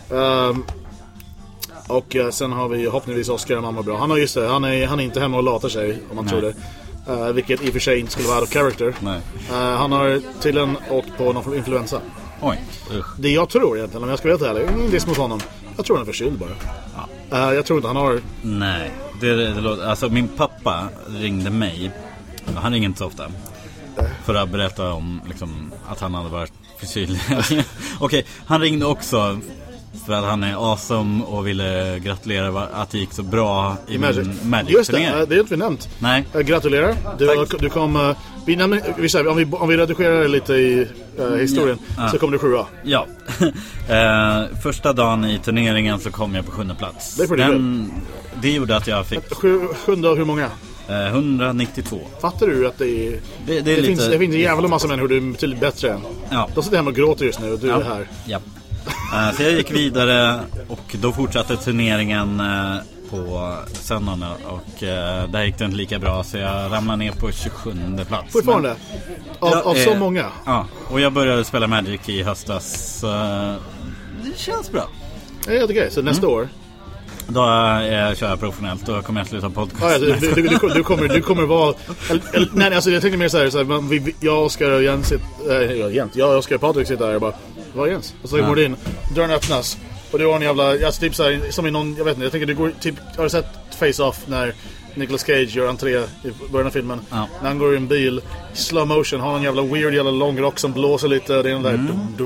Och sen har vi hoppningsvis Oscar och mamma bra. Han har just det, han är inte hemma och latar sig om man tror det. Vilket i och för sig inte skulle vara out of character. Han har tydligen åkt på någon influensa. Oj. Det jag tror egentligen, om jag ska veta ärlig, det är som hos honom. Jag tror han är förkyld bara. Jag tror inte han har... Nej, det låter... Alltså min pappa ringde mig. Han ringer inte så ofta. För att berätta om liksom, att han hade varit förkyld. Okej, han ringde också för att han är awesome och ville gratulera att det gick så bra i Magic. Just det, det är inte vi nämnt. Nej. Gratulerar. Du kom... Om vi redigerar lite i historien så kommer du 7. Ja. Första dagen i turneringen så kom jag på 7:e plats. Det gjorde att jag fick... 7:e av hur många? 192. Fattar du att det finns en jävla massa människor du är betydligt bättre än. Ja. De sitter hemma och gråter just nu och du är här. Ja. Så jag gick vidare och då fortsatte turneringen på söndagen och där gick det inte lika bra så jag ramlade ner på 27:e plats. Fortfarande? Av så många? Ja, och jag började spela Magic i höstas. Det känns bra. Det är helt okej, så nästa år? Då kör jag professionellt. Då kommer jag sluta podcast. Du kommer vara... Nej, alltså jag tänkte mer så här, jag och Oskar och Jens jag och Oskar och Patrik sitter där och bara, vad Jens? Och så går du in, dörren öppnas och du har en jävla, alltså typ så här, som i någon, jag vet inte, jag tänker du går typ, har du sett Face Off när Nicolas Cage gör entré i början av filmen? Ja. När han går i en bil, slow motion, har en jävla weird jävla lång rock som blåser lite, det är den där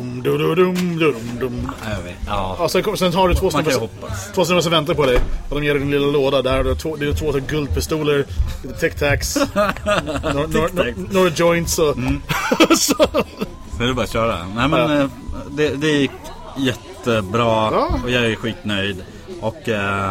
dum. Ja. Och sen har du två snubbar som väntar på dig och de ger dig en lilla låda där det är två guldpistoler, lite tic-tacs, några joints och så är det bara att köra. Nej men det gick jättebra och jag är skitnöjd och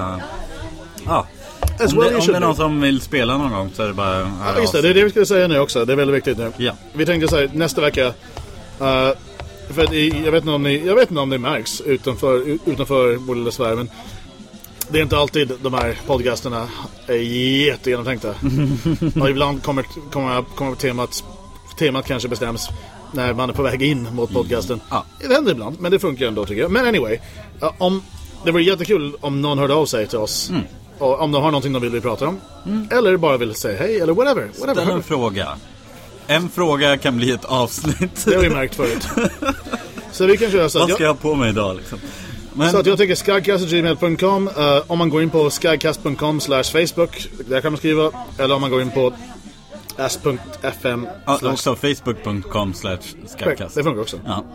om det är någon som vill spela någon gång så är det bara... just det är det vi ska säga nu också. Det är väldigt viktigt nu. Ja. Vi tänkte säga nästa vecka för att jag vet inte om det märks utanför vår lilla sfär, men det är inte alltid de här podcasterna är jättegenomtänkta. Och ibland kommer temat kanske bestäms när man är på väg in mot podcasten. Det händer ibland, men det funkar ändå tycker jag. Men anyway, det var jättekul om någon hörde av sig till oss. Och om de har någonting de vill prata om. Eller bara vill säga hej eller whatever. Ställ en fråga. En fråga kan bli ett avsnitt. Det har vi märkt förut. Så vi kan köra så. Vad ska jag ha på mig idag liksom? Så att jag tänker skagcast@gmail.com. Om man går in på skagcast.com/Facebook, där kan man skriva. Eller om man går in på s.fm. Också facebook.com/skagcast. Det funkar också. Ja.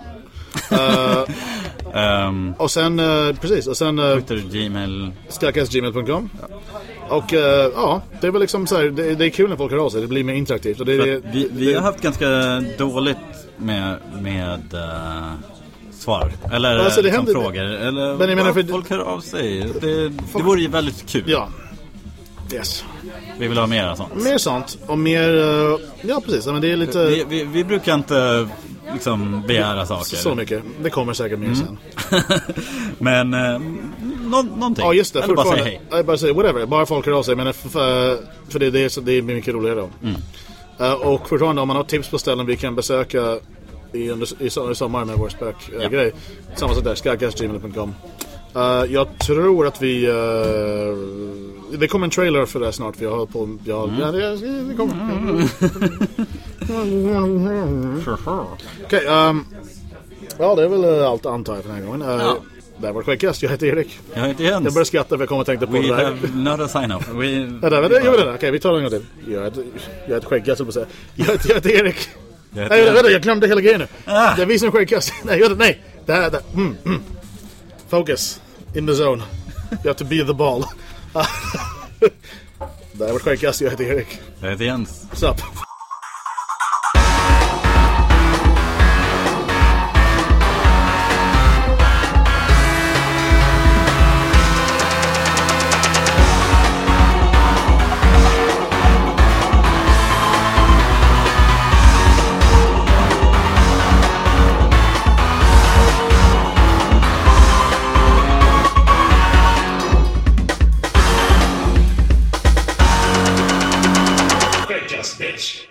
Och sen precis och sen Gmail skagcast@gmail.com. Och det är väl liksom så här, det är kul när folk hör av sig. Det blir mer interaktivt och vi har haft ganska dåligt med svar eller alltså, frågor eller men jag menar, folk hör av sig. Det vore ju väldigt kul. Ja. Yes. Vi vill ha mer sånt. Mer sånt och mer ja precis, men det är lite vi brukar inte liksom begära saker. Så mycket. Det kommer säkert mer sen. Men någonting. Ja, just det. Eller bara säga hej. Bara säga whatever. Bara folk hör av sig. Men för det är mycket roligare då. Och fortfarande om man har tips på ställen vi kan besöka i sommar med vår spökgrej. Samma sak där. skagcast@gmail.com. Jag tror att det kommer en trailer för det snart. Vi har hållit på. Det kommer. Okej, ja, det är väl allt antar jag för den här gången. Det här var Skäggkast, jag heter Erik. Jag heter Jens. Jag började skratta för jag kom och tänkte på det där. We have not a sign-off. Okej, vi tar en gång till. Jag heter Skäggkast, så på säga. Jag heter Erik. Jag glömde hela grejen nu. Det är vi som Skäggkast. Nej. Det här. Focus. In the zone. You have to be the ball. Det här var Skäggkast, jag heter Erik. Jag heter Jens. What's up? Nerdcast, bitch!